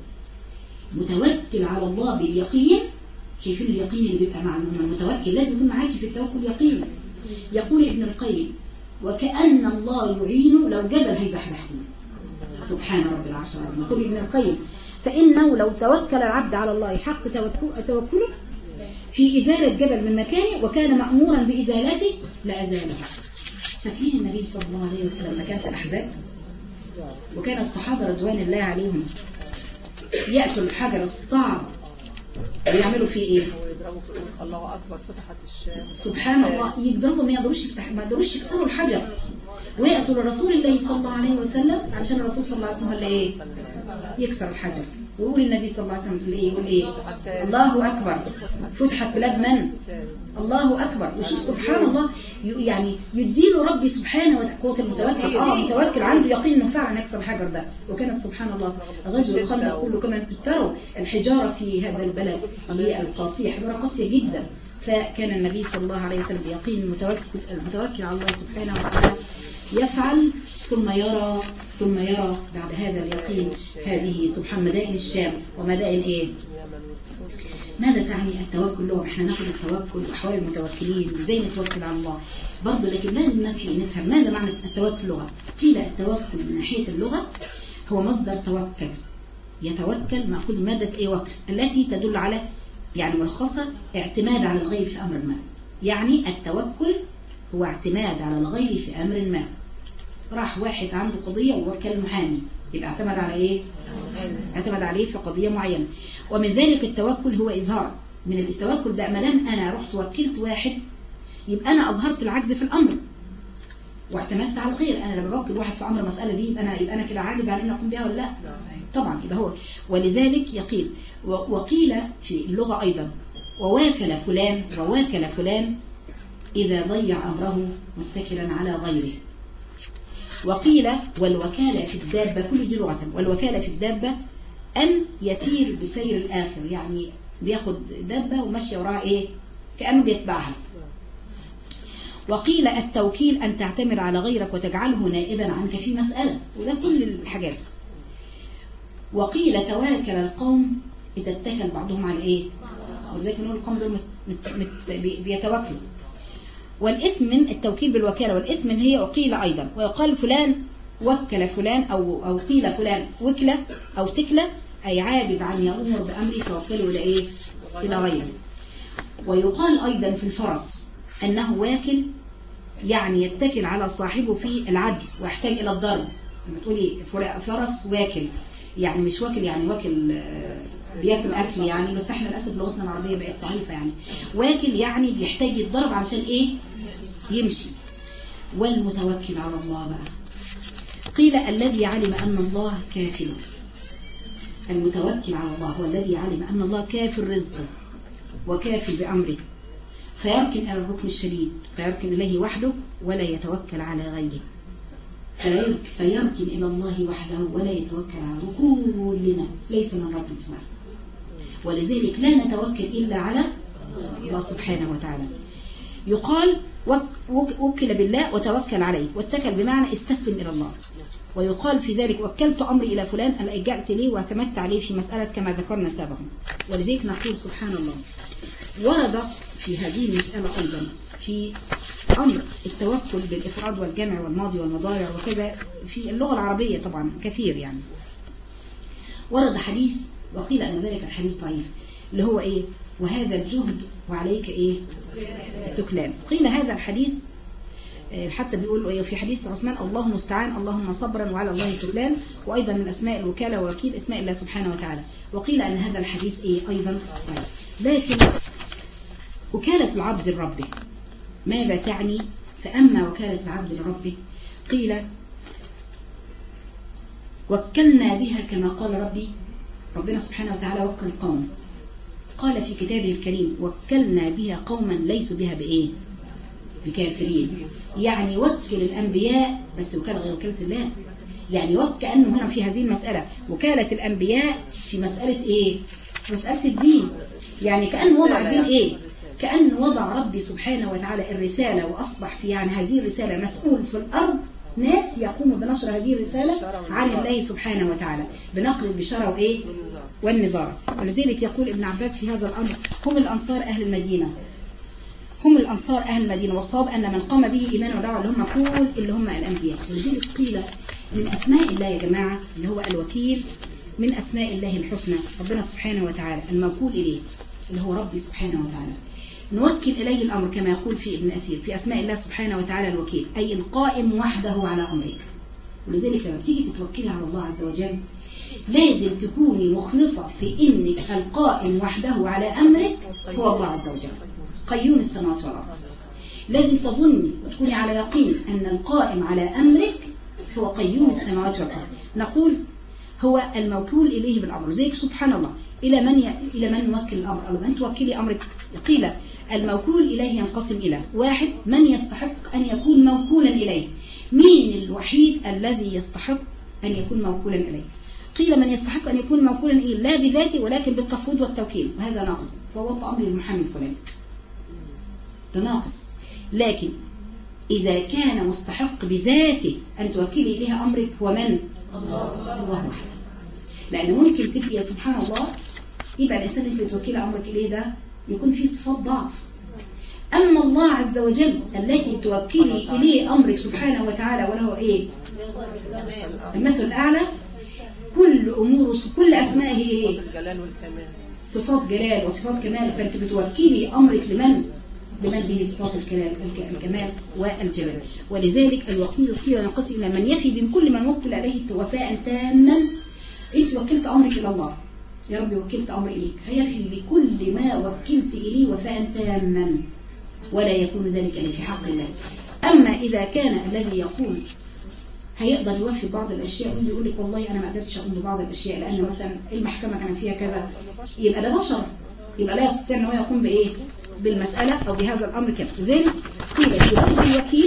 متوكل على الله باليقين، شايفين اليقين اللي بيبقى مع المتوكل لازم يكون معاكي في التوكل يقين. يقول ابن القيم: وكأن الله يعينه لو جبل هيزحزحه. سبحان رب العرش العظيم. يقول ابن القيم: فإنه لو توكل العبد على الله حق توكله في إزالة جبل من مكانه وكان مأمورا بإزالته لأزاله. فاكرين النبي صلى الله عليه وسلم لما كان في الأحزاب وكان الصحابة رضوان الله عليهم يأتوا الحجر الصعب ويعملوا فيه ايه؟ الله اكبر فتحت الشام. سبحان الله، يضربوا ما يقدروش يفتح ما يقدروش يكسروا الحجر، ويأتوا لرسول الله صلى الله عليه وسلم علشان الرسول صلى الله عليه وسلم ايه؟ يكسر الحجر. ويقول النبي صلى الله عليه وسلم ايه؟ يقول ايه؟ الله اكبر فتحت بلاد من؟ الله اكبر. وشوف سبحان الله، يعني يديله ربي سبحانه وتعالى قوة المتوكل. اه متوكل عنده يقين انه فعلا يكسر الحجر ده. وكانت سبحان الله غزو الخندق كله كمان تروا الحجارة في هذا البلد اللي هي القاسية، حجارة قاسية جدا. فكان النبي صلى الله عليه وسلم بيقين المتوكل المتوكل على الله سبحانه وتعالى يفعل ثم يرى ثم يرى بعد هذا اليقين هذه سبحان مدائن الشام ومدائن ايه؟ ماذا تعني التوكل لهم؟ احنا ناخد التوكل واحوال المتوكلين ازاي نتوكل على الله برضه، لكن لازم نفهم ماذا معنى التوكل لغة. قيل التوكل من ناحية اللغة هو مصدر توكل، يتوكل مأخوذ مادة ايه؟ وكل، التي تدل على يعني ملخصة اعتماد على الغير في أمر ما. يعني التوكل هو اعتماد على الغير في أمر ما. راح واحد عنده قضية ووكل محامي، يبقى اعتمد على ايه؟ اعتمد عليه في قضية معينة. ومن ذلك التوكل هو إظهار من التوكل ده. مدام أنا رحت وكلت واحد يبقى أنا أظهرت العجز في الأمر واعتمدت على الغير. أنا لما بوكل واحد في أمر مسألة دي يبقى أنا يبقى أنا كده عاجز عن أن أقوم بها ولا لا؟ طبعا يبقى هو. ولذلك يقيل وقيل في اللغة أيضا وواكل فلان وواكل فلان إذا ضيع أمره متكلا على غيره. وقيل والوكالة في الدابة، كل دي لغة. والوكالة في الدابة أن يسير بسير الآخر، يعني بياخد دابة وماشي وراها إيه؟ كأنه بيتبعها. وقيل التوكيل أن تعتمد على غيرك وتجعله نائبا عنك في مسألة، وده كل الحاجات. وقيل تواكل القوم إذا اتكل بعضهم على إيه؟ ولذلك نقول القوم دول بيتوكلوا. والاسم من التوكيل بالوكالة، والاسم من هي وقيل أيضا. ويقال فلان وكل فلان أو أو قيل فلان وكلة أو تكلة، أي عاجز عن يأمر بأمره فوكله إلى إيه؟ إلى غيره. ويقال أيضا في الفرس أنه واكل، يعني يتكل على صاحبه في العدل ويحتاج إلى الضرب. لما تقولي فرس واكل يعني مش واكل يعني واكل بياكل أكل يعني، بس احنا للأسف لغتنا العربية بقت ضعيفة. يعني واكل يعني بيحتاج يتضرب علشان إيه؟ يمشي. والمتوكل على الله بقى قيل الذي علم أن الله كافل. المتوكل على الله هو الذي علم أن الله كافل رزقه وكافل بأمره، فيركن إلى الركن الشديد، فيركن إليه وحده ولا يتوكل على غيره، فيركن إلى الله وحده ولا يتوكل على كلنا ليس من رب سبحانه. ولذلك لا نتوكل إلا على الله سبحانه وتعالى. يقال وكل بالله وتوكل عليه، واتكل بمعنى استسلم إلى الله. ويقال في ذلك وكلت أمري إلى فلان، ألجأت ليه واعتمدت عليه في مسألة كما ذكرنا سابقا. ولذلك نقول سبحان الله ورد في هذه المسألة أيضا في أمر التوكل بالإفراد والجمع والماضي والمضارع وكذا في اللغة العربية طبعا كثير. يعني ورد حديث وقيل أن ذلك الحديث ضعيف اللي هو إيه؟ وهذا الجهد وعليك إيه؟ التكلان. قيل هذا الحديث حتى بيقول في حديث عثمان الله مستعان اللهم صبرا وعلى الله تكلان. وأيضا من أسماء الوكالة والوكيل اسماء الله سبحانه وتعالى. وقيل أن هذا الحديث إيه أيضا طيب. لكن وكالة العبد لربه ماذا تعني؟ فأما وكالة العبد لربه قيل وكلنا بها كما قال ربي ربنا سبحانه وتعالى وكل قوم قال في كتابه الكريم وكلنا بها قوما ليسوا بها بإيه؟ بكافرين. يعني وكل الأنبياء بس وكالة غير وكالة الله. يعني وكأنه هنا في هذه المسألة وكالة الأنبياء في مسألة إيه؟ في مسألة الدين. يعني كأنه وضع الدين إيه؟ كأن وضع ربي سبحانه وتعالى الرسالة وأصبح في يعني هذه الرسالة مسؤول في الأرض ناس يقوموا بنشر هذه الرسالة عن الله سبحانه وتعالى بنقل البشارة وإيه؟ والنظارة. ولذلك يقول ابن عباس في هذا الأمر هم الأنصار أهل المدينة هم الأنصار أهل المدينة. والصواب أن من قام به إيمان ودعوة اللي هم كل اللي هم الأنبياء. ولذلك قيل من أسماء الله يا جماعة اللي هو الوكيل من أسماء الله الحسنى ربنا سبحانه وتعالى الموكول إليه اللي هو ربي سبحانه وتعالى نوكل إليه الأمر كما يقول في ابن أثير في أسماء الله سبحانه وتعالى الوكيل أي القائم وحده على أمرك. ولذلك لما تيجي تتوكلي على الله عز وجل لازم تكوني مخلصة في إنك القائم وحده على أمرك هو الله عز وجل قيوم السماوات والأرض. لازم تظني وتكوني على يقين أن القائم على أمرك هو قيوم السماوات والأرض. نقول هو الموكول إليه بالأمر. زيك سبحان الله إلى من ي... إلى من نوكل الأمر أو من توكلي أمرك. قيل الموكول إليه ينقسم إلى واحد من يستحق أن يكون موكولا إليه. مين الوحيد الذي يستحق أن يكون موكولا إليه؟ قيل من يستحق أن يكون موكولا إليه لا بذاته ولكن بالتفويض والتوكيل وهذا ناقص فوض أمر المحامي الفلاني ده ناقص. لكن إذا كان مستحق بذاته أن توكلي إليها أمرك هو من؟ الله وحده. لأن ممكن تبقي سبحان الله يبقى الإنسان اللي توكلي أمرك إليه ده يكون فيه صفات ضعف. أما الله عز وجل التي توكلي إليه أمرك سبحانه وتعالى وله إيه؟ المثل الأعلى. كل أمور كل أسمائه إيه؟ صفات جلال وصفات كمال. فأنت بتوكلي أمرك لمن؟ لمن به صفات الكمال والجلال. ولذلك الوكيل قيل ينقسم إلى من يفي من كل من وكل عليه وفاء تاما. أنت وكلت أمرك إلى الله يا ربي وكلت أمري إليك هيفي بكل ما وكلت إليه وفاء تاما ولا يكون ذلك إلا في حق الله. أما إذا كان الذي يقول هيقدر يوفي بعض الأشياء واللي يقول لك والله أنا ما قدرتش أقوم ببعض الأشياء لأن مثلا المحكمة كان فيها كذا يبقى ده بشر يبقى لا يستطيع أن هو يقوم بإيه بالمسألة أو بهذا الأمر كذا. لذلك قيل الوكيل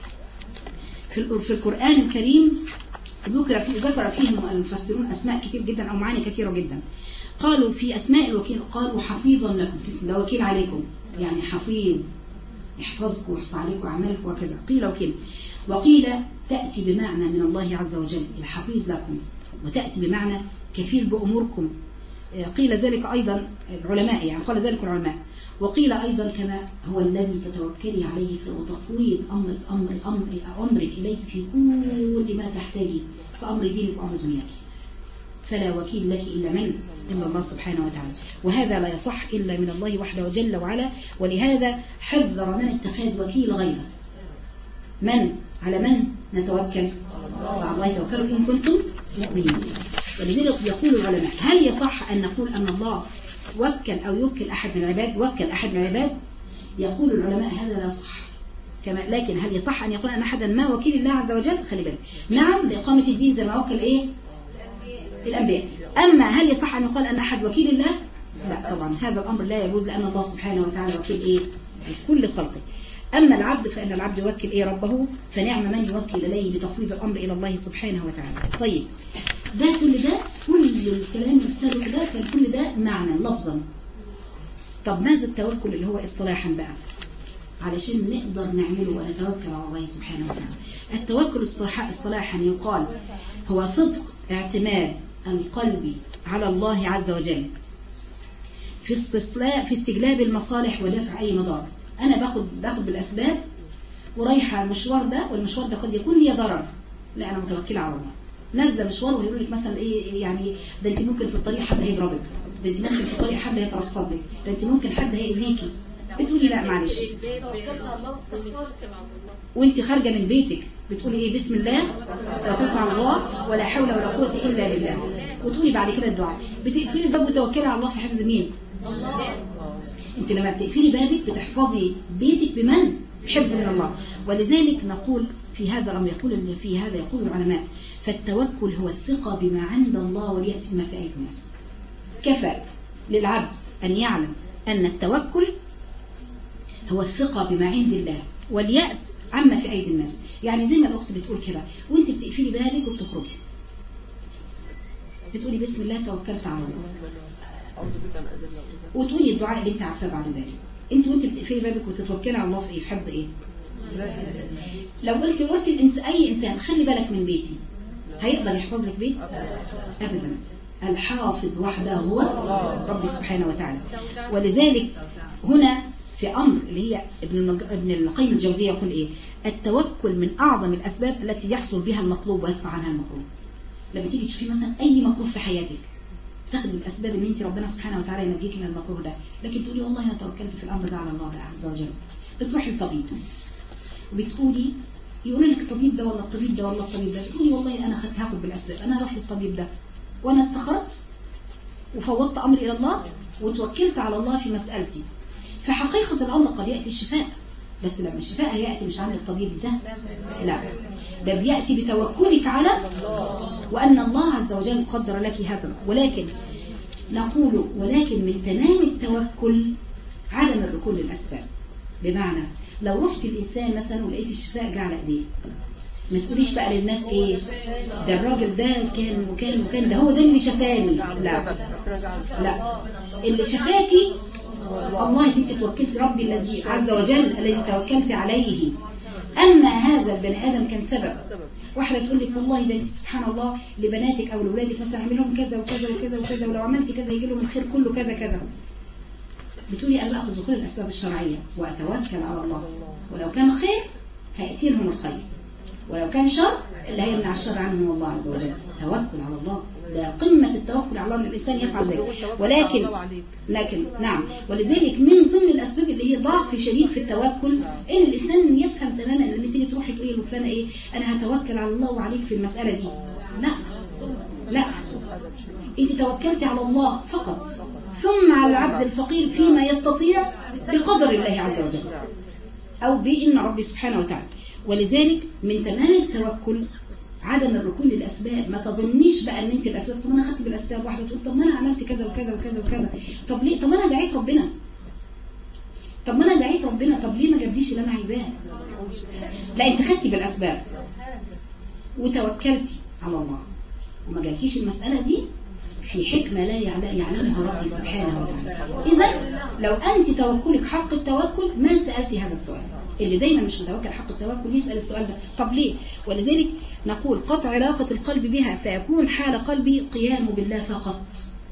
في في القرآن الكريم ذكر في ذكر فيهم المفسرون أسماء كتير جدا أو معاني كثيرة جدا. قالوا في أسماء الوكيل قالوا حفيظا لكم اسم ده وكيل عليكم يعني حفيظ يحفظكم ويحصى عليكم أعمالكم وكذا. قيل وكيل. وقيل تأتي بمعنى من الله عز وجل الحفيظ لكم وتأتي بمعنى كفيل بأموركم. قيل ذلك أيضا العلماء يعني قال ذلك العلماء. وقيل أيضا كما هو الذي تتوكلي عليه وتفويض أمر أمر أمر أمرك إليه في كل ما تحتاجي فأمر دينك وأمر دنياك فلا وكيل لك إلا من إلا الله سبحانه وتعالى. وهذا لا يصح إلا من الله وحده وجل وعلا. ولهذا حذر من اتخاذ وكيل غيره. من على من نتوكل؟ على الله توكلوا إن كنتم مؤمنين. ولذلك يقول العلماء هل يصح أن نقول أن الله وكل أو يوكل أحد من العباد وكل أحد من العباد؟ يقول العلماء هذا لا صح كما. لكن هل يصح أن يقول أن أحدا ما وكيل الله عز وجل؟ خلي بالك نعم لإقامة الدين زي ما وكل إيه الأنبياء. أما هل يصح أن يقول أن أحد وكيل الله؟ لا طبعا هذا الأمر لا يجوز لأن الله سبحانه وتعالى وكيل إيه كل خلقه. أما العبد فإن العبد يوكل إيه ربه فنعم من يوكل إليه بتفويض الأمر إلى الله سبحانه وتعالى. طيب ده كل ده كل الكلام السابق ده كان كل ده معنى لفظا. طب ماذا التوكل اللي هو اصطلاحا بقى علشان نقدر نعمله ونتوكل على الله سبحانه وتعالى؟ التوكل اصطلاحا يقال هو صدق اعتماد القلب على الله عز وجل في استصلاح في استجلاب المصالح ودفع أي مضار. أنا باخد باخد بالأسباب ورايحة المشوار ده والمشوار ده قد يكون لي ضرر لا أنا متوكلة على الله. نازله مشوار ويقولوا لك مثلا ايه يعني ده انت ممكن في الطريق حد هيضربك ده انت ممكن في الطريق حد هيترصدك ده انت ممكن حد هيأذيكي بتقولي لا معلش، وانت خارجه من بيتك بتقولي ايه؟ بسم الله توكلت على الله ولا حول ولا قوه الا بالله، وتقولي بعد كده الدعاء. بتقفلي الباب وتوكلي على الله في حفظ مين؟ الله. انت لما بتقفلي بابك بتحفظي بيتك بمن؟ بحفظ من الله. ولذلك نقول في هذا الامر، يقول في هذا يقول العلماء: فالتوكل هو الثقه بما عند الله واليأس بما في ايدي الناس. كفى للعبد ان يعلم ان التوكل هو الثقه بما عند الله واليأس عما في ايدي الناس. يعني زي ما الاخت بتقول كده، وانت بتقفلي بابك وبتخرجي بتقولي بسم الله توكلت على الله، وتقولي الدعاء اللي انت عارفاه بعد ذلك. انت وانت بتقفلي بابك وتتوكلي على الله في ايه؟ في حفظ ايه؟ لو قلت قلت الانس اي انسان خلي بالك من بيتي، هيقدر يحفظ لك بيت؟ ابدا. الحافظ وحده هو رب سبحانه وتعالى. ولذلك هنا في امر اللي هي ابن ابن القيم الجوزية يقول ايه؟ التوكل من اعظم الاسباب التي يحصل بها المطلوب ويدفع عنها المكروه. لما تيجي تشوفي مثلا اي مكروه في حياتك، تاخدي الاسباب ان انت ربنا سبحانه وتعالى ينجيك من المكروه ده، لكن تقولي والله انا توكلت في الامر ده على الله عز وجل. بتروحي للطبيب وبتقولي يقول لك الطبيب ده ولا الطبيب ده ولا الطبيب ده، بتقولي والله انا خدت هاخد بالاسباب، انا هروح للطبيب ده وانا استخرت وفوضت امري الى الله وتوكلت على الله في مسألتي. فحقيقة الامر قد ياتي الشفاء، بس لما الشفاء هياتي مش عن الطبيب ده، لا، ده بياتي بتوكلك على وان الله عز وجل قدر لك هذا. ولكن نقول ولكن من تمام التوكل عدم الركون للاسباب. بمعنى لو رحت الانسان مثلا ولقيت الشفاء جه على ايديه، ما تقوليش بقى للناس ايه ده الراجل ده كان وكان وكان ده هو ده اللي شفاني. لا لا، اللي شفاكي الله، انت توكلت ربي الذي عز وجل الذي توكلت عليه. اما هذا البني ادم كان سبب. واحده تقول لك والله ده انت سبحان الله لبناتك او لاولادك مثلا اعمل لهم كذا وكذا وكذا وكذا، ولو عملت كذا يجي لهم الخير كله كذا كذا. بتقولي انا باخذ بكل الاسباب الشرعيه واتوكل على الله، ولو كان خير هياتي لهم الخير، ولو كان شر اللي هيمنع الشر عنهم الله عز وجل. توكل على الله ده قمة التوكل على الله ان الانسان يفعل ذلك. ولكن لكن نعم، ولذلك من ضمن الاسباب اللي هي ضعف شديد في التوكل ان الانسان يفهم تماما ان لما تيجي تروحي تقولي لفلانه ايه انا هتوكل على الله وعليك في المساله دي، لا لا، انت توكلتي على الله فقط، ثم على العبد الفقير فيما يستطيع بقدر الله عز وجل او بإن ربي سبحانه وتعالى. ولذلك من تمام التوكل عدم الركون للأسباب. ما تظنيش بقى ان انت الأسباب، طب انا خدت بالأسباب، واحدة تقول طب ما انا عملت كذا وكذا وكذا وكذا، طب ليه؟ طب ما انا دعيت ربنا، طب ما انا دعيت ربنا، طب ليه ما جابليش اللي انا عايزاه؟ لا، انت خدتي بالأسباب وتوكلتي على الله وما جالكيش المسألة دي في حكمة لا يعلمها ربي سبحانه وتعالى. إذا لو أنت توكلك حق التوكل ما سألتي هذا السؤال. اللي دايما مش متوكل حق التوكل يسأل السؤال ده، طب ليه؟ ولذلك نقول قطع علاقة القلب بها، فيكون حال قلبي قيام بالله فقط.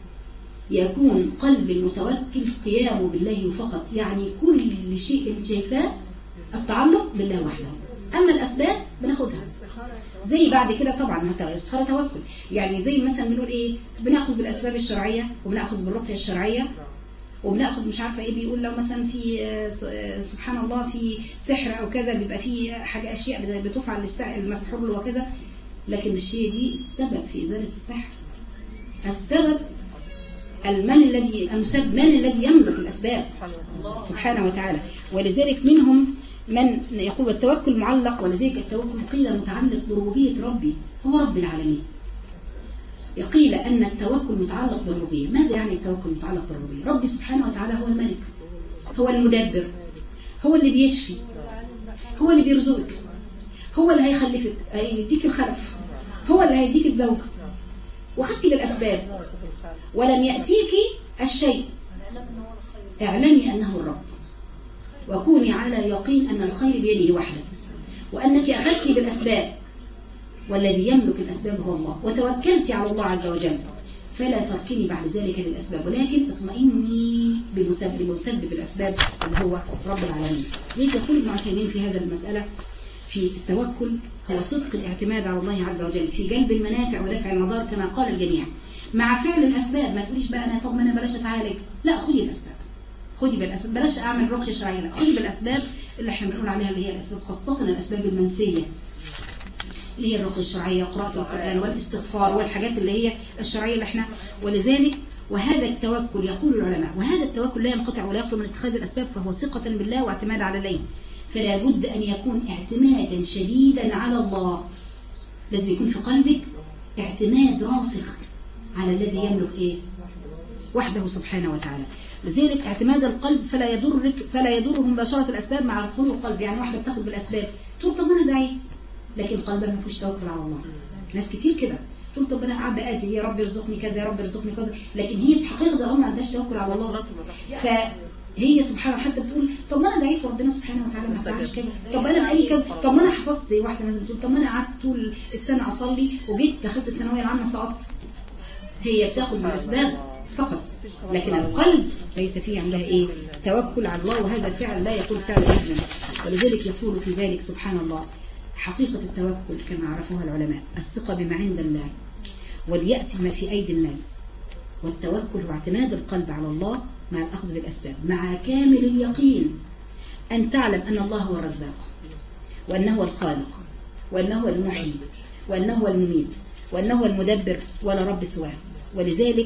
يكون قلب المتوكل قيام بالله فقط، يعني كل شيء اللي شايفاه التعلق بالله وحده. أما الأسباب بناخدها زي بعد كده طبعا استخارة توكل، يعني زي مثلا بنقول ايه، بناخذ بالأسباب الشرعية وبناخذ بالرقية الشرعية وبناخذ مش عارفه ايه، بيقول لو مثلا في سبحان الله في سحر او كذا بيبقى في حاجه اشياء بتفعل للمسحور له وكذا، لكن مش هي دي السبب في ازاله السحر. السبب المن الذي المسبب، من الذي يملك الاسباب سبحانه وتعالى. ولذلك منهم من يقول والتوكل معلق، ولذلك التوكل قيل متعلق بربوبيه ربي، هو رب العالمين. قيل أن التوكل متعلق بالربوبية. ماذا يعني التوكل متعلق بالربوبية؟ ربي سبحانه وتعالى هو الملك، هو المدبر، هو اللي بيشفي، هو اللي بيرزقك، هو اللي هيخلفك، هيديك الخلف، هو اللي هيديك الزوج، وخدتي بالأسباب ولم يأتيك الشيء. اعلمي أنه الرب، وكوني على يقين أن الخير بيده وحده، وأنك أخذتي بالأسباب والذي يملك الأسباب هو الله، وتوكلت على الله عز وجل، فلا تركني بعد ذلك للأسباب، ولكن اطمئني بمسبب, بمسبب الأسباب اللي هو رب العالمين. لذلك يقول ابن عثيمين في هذا المسألة في التوكل هو صدق الاعتماد على الله عز وجل في جلب المنافع ودفع المضار كما قال الجميع، مع فعل الأسباب. ما تقوليش بقى أنا طب ما أنا بلاش أتعالج، لا، خذي الأسباب، خدي بالاسباب، بلاش اعمل رقيه شرعيه، لا خدي بالاسباب اللي احنا بنقول عليها اللي هي الاسباب، خاصه الاسباب المنسيه اللي هي الرقيه الشرعيه وقراءه القران والاستغفار والحاجات اللي هي الشرعيه اللي احنا. ولذلك وهذا التوكل يقول العلماء، وهذا التوكل لا ينقطع ولا يخلو من اتخاذ الاسباب، فهو ثقه بالله واعتماد على الله. فلا بد ان يكون اعتمادا شديدا على الله، لازم يكون في قلبك اعتماد راسخ على الذي يملك ايه وحده سبحانه وتعالى. لذلك اعتماد القلب فلا يضرك فلا يضره مباشره الاسباب مع دخول القلب. يعني واحده بتاخد بالاسباب تقول طب انا دعيت، لكن قلبها ما فيهوش توكل على الله. ناس كتير كده تقول طب انا قاعده ادعي يا رب ارزقني كذا يا رب ارزقني كذا، لكن هي في حقيقه الامر ما عندهاش توكل على الله. فهي سبحان الله حتى بتقول طب ما انا دعيت وربنا سبحانه وتعالى ما استجابش كذا، طب انا قال لي كذا، طب ما انا حفظت. زي واحده مثلا بتقول طب ما انا قعدت طول السنه اصلي وجيت دخلت الثانويه العامه سقطت. هي بتاخذ بالاسباب فقط، لكن القلب ليس فيه عندها ايه توكل على الله، وهذا الفعل لا يكون فعل اذن. ولذلك يقول في ذلك سبحان الله حقيقة التوكل كما عرفوها العلماء الثقة بما عند الله، واليأس بما في أيدي الناس. والتوكل هو اعتماد القلب على الله مع الأخذ بالأسباب، مع كامل اليقين أن تعلم أن الله هو الرزاق، وأنه هو الخالق، وأنه هو المحيي، وأنه هو المميت، وأنه هو المدبر ولا رب سواه. ولذلك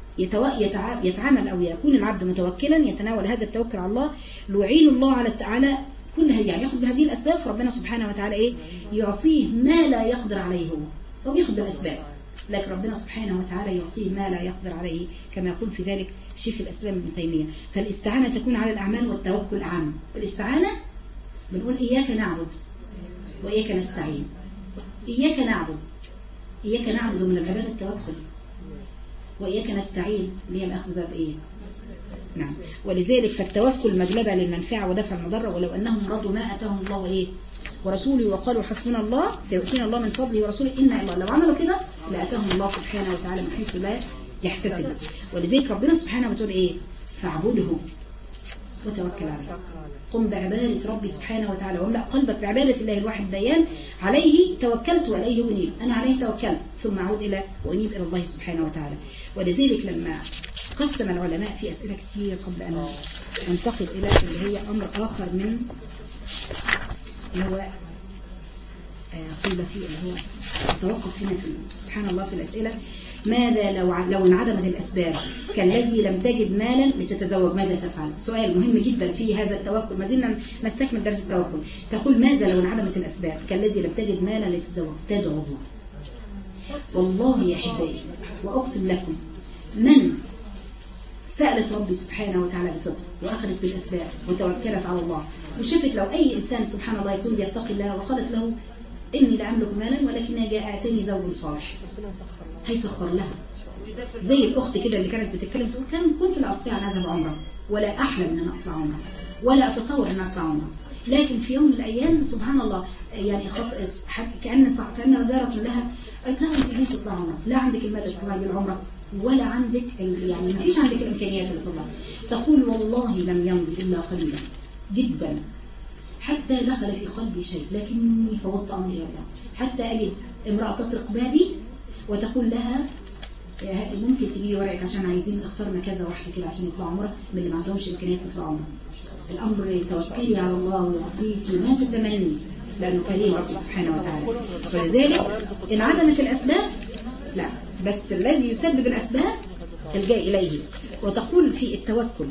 يتعامل أو يكون العبد متوكلا، يتناول هذا التوكل على الله ليعين الله على على كلها، يعني ياخذ بهذه الأسباب، فربنا سبحانه وتعالى إيه يعطيه ما لا يقدر عليه هو، هو ياخذ بالأسباب، لكن ربنا سبحانه وتعالى يعطيه ما لا يقدر عليه، كما يقول في ذلك شيخ الإسلام ابن تيمية. فالاستعانة تكون على الأعمال والتوكل عام. الاستعانة بنقول إياك نعبد وإياك نستعين. إياك نعبد، إياك نعبد من العبادة التوكل، وإياك نستعين اللي هي الأخذ باب إيه؟ نعم. ولذلك فالتوكل مجلبة للمنفعة ودفع المضرة، ولو أنهم رضوا ما أتاهم الله وإيه ورسوله وقالوا حسبنا الله سيؤتينا الله من فضله ورسوله إنا الله، لو عملوا كده لأتاهم الله سبحانه وتعالى من حيث لا يحتسب. ولذلك ربنا سبحانه وتعالى إيه فاعبده وتوكل عليه. قم بعبادة ربي سبحانه وتعالى، واملأ قلبك بعبادة الله الواحد الديان. عليه توكلت وعليه أنيب، أنا عليه توكلت ثم أعود إلى وأنيب إلى الله سبحانه وتعالى. ولذلك لما قسم العلماء في أسئلة كتير قبل أن ننتقل إلى اللي هي أمر آخر من اللي هو قيل فيه اللي هو توقف هنا في سبحان الله في الأسئلة. ماذا لو لو انعدمت الأسباب كالذي لم تجد مالا لتتزوج ماذا تفعل؟ سؤال مهم جدا في هذا التوكل، ما زلنا نستكمل درس التوكل. تقول ماذا لو انعدمت الأسباب كالذي لم تجد مالا لتتزوج؟ تدعو الله. والله يا حبايبي وأقسم لكم من سألت ربي سبحانه وتعالى بصدق وأخذت بالأسباب وتوكلت على الله، وشافت لو أي إنسان سبحان الله يكون يتقي الله وقالت له إني لا أملك مالا ولكن جاء آتاني زوج صالح، هيسخر لها. زي الأخت كده اللي كانت بتتكلم تقول كان كنت لا أستطيع أن أذهب عمرة ولا أحلم أن أنا أطلع عمرة ولا أتصور أن أطلع عمرة، لكن في يوم من الأيام سبحان الله يعني خاص كأن كأن جارة لها قالت لها أنت إزاي تطلع عمرة؟ لا عندك المال تطلعي بالعمرة ولا عندك يعني ما فيش عندك الإمكانيات اللي تطلع. تقول والله لم يمضي إلا قليلا جدا حتى دخل في قلبي شيء لكني فوضت أمري الله، حتى أجد امرأة تطرق بابي وتقول لها ممكن تجيبي ورقك عشان عايزين اختارنا كذا واحدة كده عشان يطلعوا عمرة من اللي ما عندهمش إمكانيات يطلعوا عمرة. الأمر توكلي على الله ويعطيك ما تتمني لأنه كريم ربي سبحانه وتعالى. ولذلك إن عدمت الأسباب لا، بس الذي يسبب الأسباب الجاء إليه. وتقول في التوكل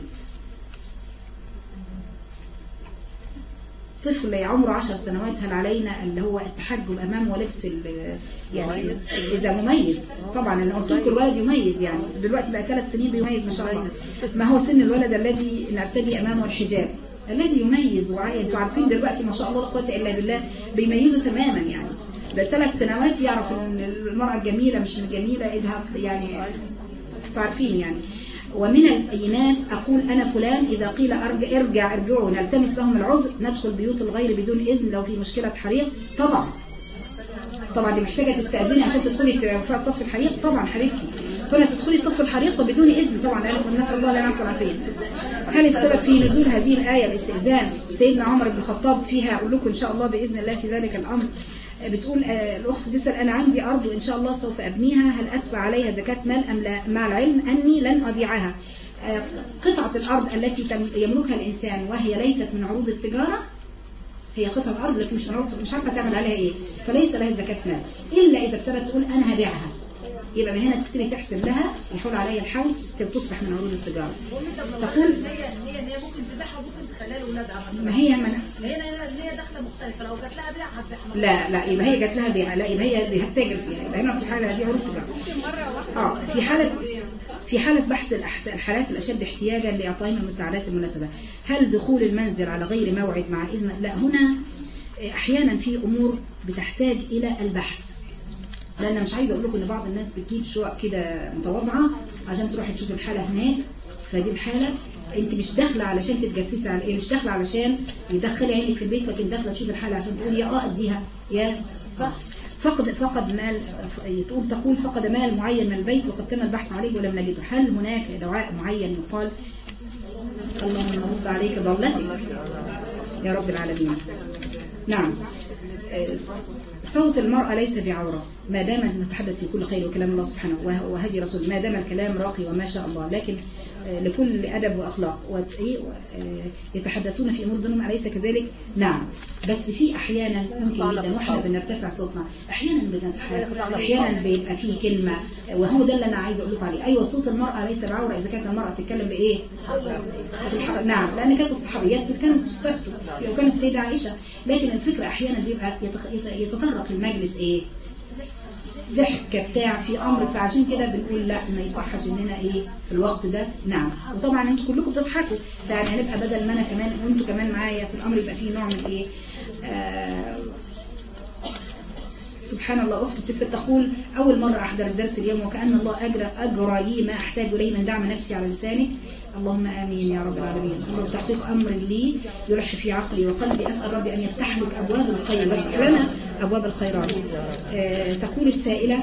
طفل عمره عشر سنوات هل علينا اللي هو التحجب أمامه ولبس يعني إذا مميز طبعا أنا قلت لكم الولد يميز، يعني دلوقتي بقى ثلاث سنين بيميز ما شاء الله. ما هو سن الولد الذي نرتدي أمامه الحجاب الذي يميز وعي. انتوا عارفين دلوقتي ما شاء الله لا قوه الا بالله بيميزوا تماما، يعني ده ثلاث سنوات يعرف ان المرأة الجميلة مش الجميلة ايدها يعني عارفين يعني. ومن الناس أقول أنا فلان إذا قيل أرجع, ارجع ارجعوا نلتمس لهم العذر ندخل بيوت الغير بدون إذن لو في مشكلة حريق. طبعا طبعا دي محتاجة تستأذني عشان تدخلي تطفي الحريق. طبعا حبيبتي كنا تدخلي تطفي الحريق بدون إذن طبعا لأنكم نسأل الله لنا العافية. هل السبب في نزول هذه الآية الاستئذان سيدنا عمر بن الخطاب فيها؟ أقول لكم إن شاء الله بإذن الله في ذلك الأمر. بتقول الأخت تسأل أنا عندي أرض وإن شاء الله سوف أبنيها هل أدفع عليها زكاة مال أم لا؟ مع العلم أني لن أبيعها قطعة الأرض التي يملكها الإنسان وهي ليست من عروض التجارة، هي قطعة أرض لكن مش من عروض، مش عارفة تعمل عليها إيه، فليس لها زكاة مال إلا إذا ابتدت تقول أنا هبيعها، يبقى من هنا تبتدي تحسب لها يحول عليها الحول تصبح من عروض التجارة. تقول هي هي ممكن تبيعها وممكن تخليها لاولادها، ما هي من هي هي داخله مختلفه، لو جات لها بيع هتبيعها. لا لا يبقى هي جات لها بيع، لا يبقى هي دي هتتاجر فيها، يبقى هنا في حالة دي عروض تجارة. اه في حالة في حالة بحث الحالات الأشد احتياجا لإعطائهم المساعدات المناسبة، هل دخول المنزل على غير موعد مع إذن؟ لا، هنا أحيانا في أمور بتحتاج إلى البحث، لأن أنا مش عايزة أقول لكم إن بعض الناس بتجيب شقق كده متواضعة عشان تروح تشوف الحالة هناك، فدي الحالة أنت مش داخلة علشان تتجسسي على إيه، مش داخلة علشان يدخلي عينك في البيت، لكن داخلة تشوف الحالة عشان تقول يا آه أديها يا فقد فقد مال، تقول تقول فقد مال معين من البيت وقد تم البحث عليه ولم نجده، هل هناك دعاء معين يقال اللهم رد عليك ضالتك يا رب العالمين؟ نعم. صوت المرأة ليس بعورة ما دام نتحدث في كل خير وكلام الله سبحانه وهدي رسول، ما دام الكلام راقي وما شاء الله، لكن لكل أدب وأخلاق يتحدثون في أمور دينهم، أليس كذلك؟ نعم. بس في أحيانا ممكن جدا واحنا بنرتفع صوتنا، أحيانا بنتحدث، أحيانا بيبقى فيه كلمة، وهو ده اللي أنا عايزة أقول لكم عليه. أيوة صوت المرأة ليس بعورة إذا كانت المرأة تتكلم بإيه؟ نعم، لأن كانت الصحابيات كانت تستفتوا وكان السيدة عائشة، لكن الفكرة أحيانا بيبقى يتطرق المجلس إيه؟ ضحك بتاع في امر، فعشان كده بنقول لا ما يصحش اننا ايه في الوقت ده. نعم. وطبعا انتوا كلكم بتضحكوا، يعني هنبقى بدل ما انا كمان وانتوا كمان معايا في الامر يبقى فيه نوع من ايه آه سبحان الله. اختي بتسأل تقول اول مره احضر الدرس اليوم وكأن الله اجرى اجرى لي ما احتاج اليه من دعم نفسي على لسانك، اللهم امين يا رب العالمين. الله تحقيق امر لي يلح في عقلي وقلبي، اسال ربي ان يفتح لك ابواب الخير ويفتح لنا ابواب الخيرات. آه تقول السائله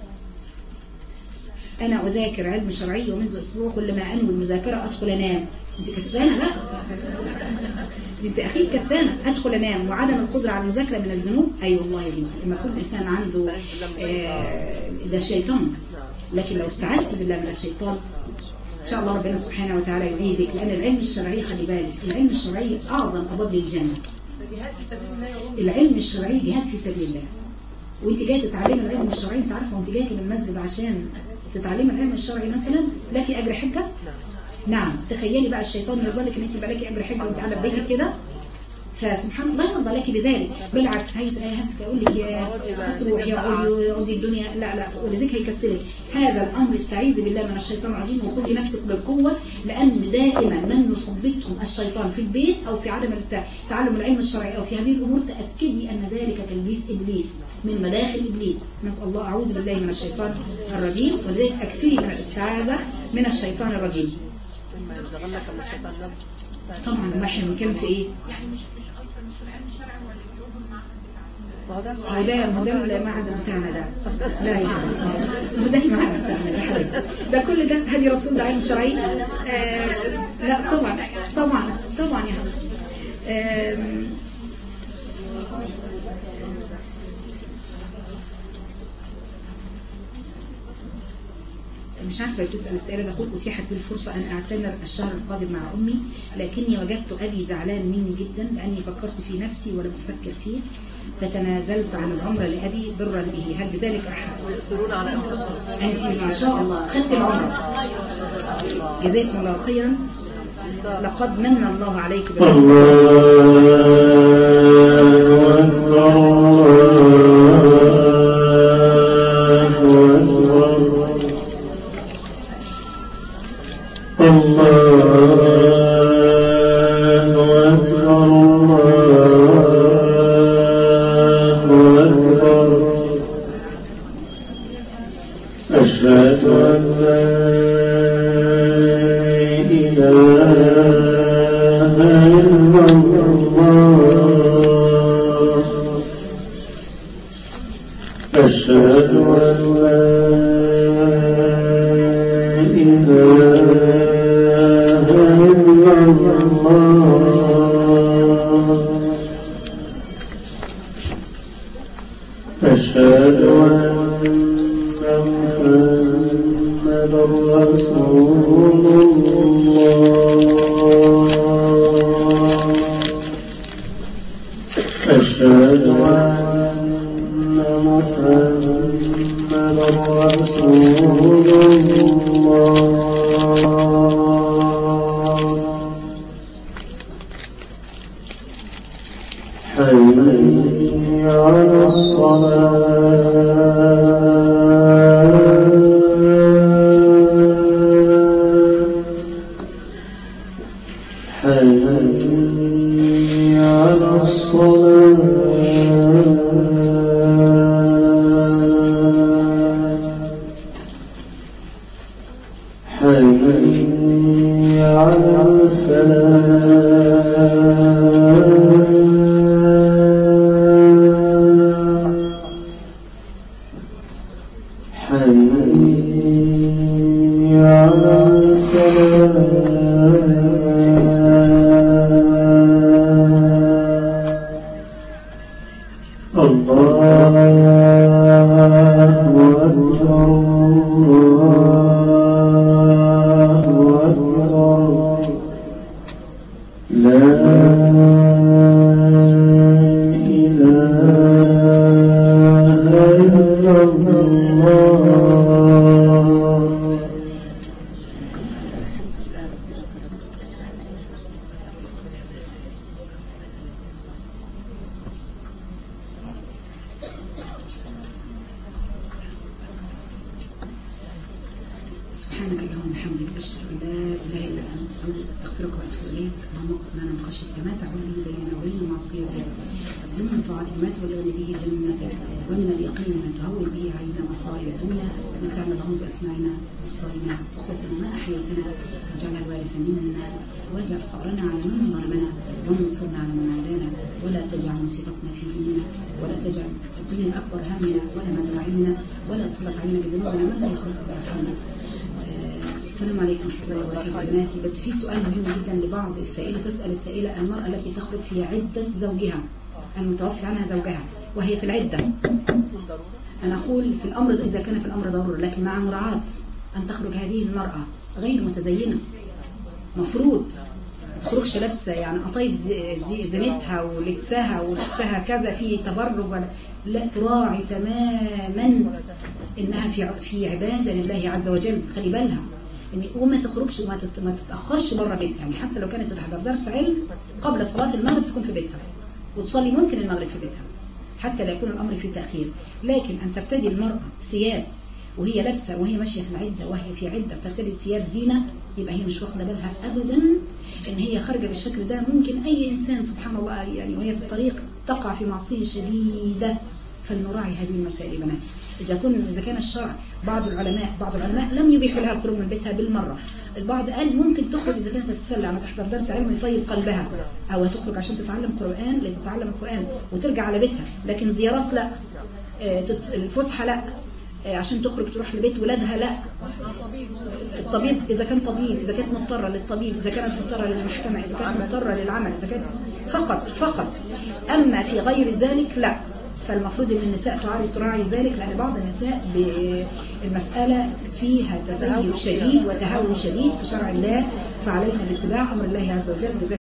انا اذاكر علم شرعي ومنذ اسبوع كل ما انوي المذاكره ادخل انام. انت كسبانه بقى، انت اخيك كسبانه. ادخل انام وعدم القدره على المذاكره من الذنوب. اي أيوة والله يا بنتي لما يكون الانسان عنده آه ده الشيطان، لكن لو استعذت بالله من الشيطان إن شاء الله ربنا سبحانه وتعالى يعيدك، لأن العلم الشرعي خلي بالك العلم الشرعي أعظم أبواب للجنة. العلم الشرعي جهاد في سبيل الله، وانت جايه تتعلمي العلم الشرعي، انت عارفه وانت جايه من المسجد عشان تتعلمي العلم الشرعي مثلا لك أجر حجة. نعم. تخيلي بقى الشيطان يرضى لك ان انت يبقى لك أجر حجة وانت على بيتك كده، فسبحان الله يرضى لك بذلك. بالعكس هي هتقول لك يا هتروح يا قضي الدنيا، لا لا، ولذلك هيكسلك. هذا الامر استعيذ بالله من الشيطان الرجيم وخذي نفسك بالقوه، لان دائما من يثبتهم الشيطان في البيت او في عدم تعلم العلم الشرعي او في هذه الامور، تاكدي ان ذلك تلبيس ابليس من مداخل ابليس. نسال الله اعوذ بالله من الشيطان الرجيم، ولذلك اكثري من الاستعاذه من الشيطان الرجيم. طبعا ما احنا بنتكلم في ايه؟ هو ده هو ده المعهد بتاعنا ده. لا يا هو ده المعهد بتاعنا ده حبيبي، ده كل ده هدي رسول ده علم شرعي. آه لا طبعا طبعا طبعا يا حبيبتي. آه مش عارفة تسأل السائلة. بقول أتيحت لي الفرصة أن أعتمر الشهر القادم مع أمي، لكني وجدت أبي زعلان مني جدا لأني فكرت في نفسي ولم أفكر فيه، فتنازلت عن العمرة لأبي برا به. هل بذلك أحد؟ يؤثرون على أنفسهم. أنت ما شاء الله خدت العمرة، جزاكم الله خيرا. لقد من الله عليك بالعمرة. أشهد أن محمدا رسول الله أشهد أن محمدا رسول الله حي على الصلاة حي على الصلاة حي على الفلاح حي على الفلاح الله أكبر الله أكبر لا إله إلا الله سبحانك اللهم وبحمدك أشهد أن لا إله إلا أنت أستغفرك وأتوب إليك. اللهم اقسم لنا من خشيتك ما تحول به بيننا وبين معصيتك ومن طاعتك ما تبلغنا به جنتك ومن اليقين ما تهون به علينا مصائب الدنيا ومتعنا اللهم بأسماعنا وأبصارنا وقوتنا ما أحييتنا واجعلنا الوارث منا واجعل ثأرنا على من ظلمنا وانصرنا على من عادانا ولا تجعل مصيبتنا في ديننا ولا تجعل الدنيا أكبر همنا ولا مبلغ علمنا ولا تسلط علينا بذنوبنا من لا يخافك ويرحمنا. السلام عليكم ورحمة الله وبركاته بناتي. بس في سؤال مهم جدا لبعض السائلة، تسأل السائلة المرأة التي تخرج في عدة زوجها المتوفى عنها زوجها وهي في العدة، أنا أقول في الأمر إذا كان في الأمر ضروري، لكن مع مراعاة أن تخرج هذه المرأة غير متزينة، مفروض ما تخرجش لابسة يعني قطايف زينتها ولبسها ولبسها كذا في تبرج ولا لا، تراعي تماما إنها في في عبادة لله عز وجل. خلي بالها وما تخرجش وما ما تتأخرش بره بيتها، يعني حتى لو كانت بتحضر درس علم قبل صلاة المغرب تكون في بيتها وتصلي ممكن المغرب في بيتها حتى لا يكون الأمر فيه تأخير. لكن أن ترتدي المرأة ثياب وهي لابسة وهي ماشية في العدة وهي في عدة بترتدي ثياب زينة، يبقى هي مش واخدة بالها أبدا إن هي خارجة بالشكل ده. ممكن أي إنسان سبحان الله يعني وهي في الطريق تقع في معصية شديدة. فلنراعي هذه المسائل يا بناتي. إذا كن إذا كان الشرع بعض العلماء بعض العلماء لم يبيحوا لها الخروج من بيتها بالمرة، البعض قال ممكن تخرج إذا كانت تتسلى أو تحضر درس علم يطيب قلبها، أو تخرج عشان تتعلم قرآن لتتعلم القرآن وترجع على بيتها. لكن زيارات لا، الفسحة لا، عشان تخرج تروح لبيت ولادها لا. الطبيب إذا كان طبيب، إذا كانت مضطرة للطبيب، إذا كانت مضطرة للمحكمة، إذا كانت مضطرة للعمل، إذا كانت فقط فقط. أما في غير ذلك لا. فالمفروض ان النساء تراعي ذلك، لان بعض النساء بالمسألة فيها تزيد شديد وتهاون شديد في شرع الله، فعلينا باتباع امر الله عز وجل.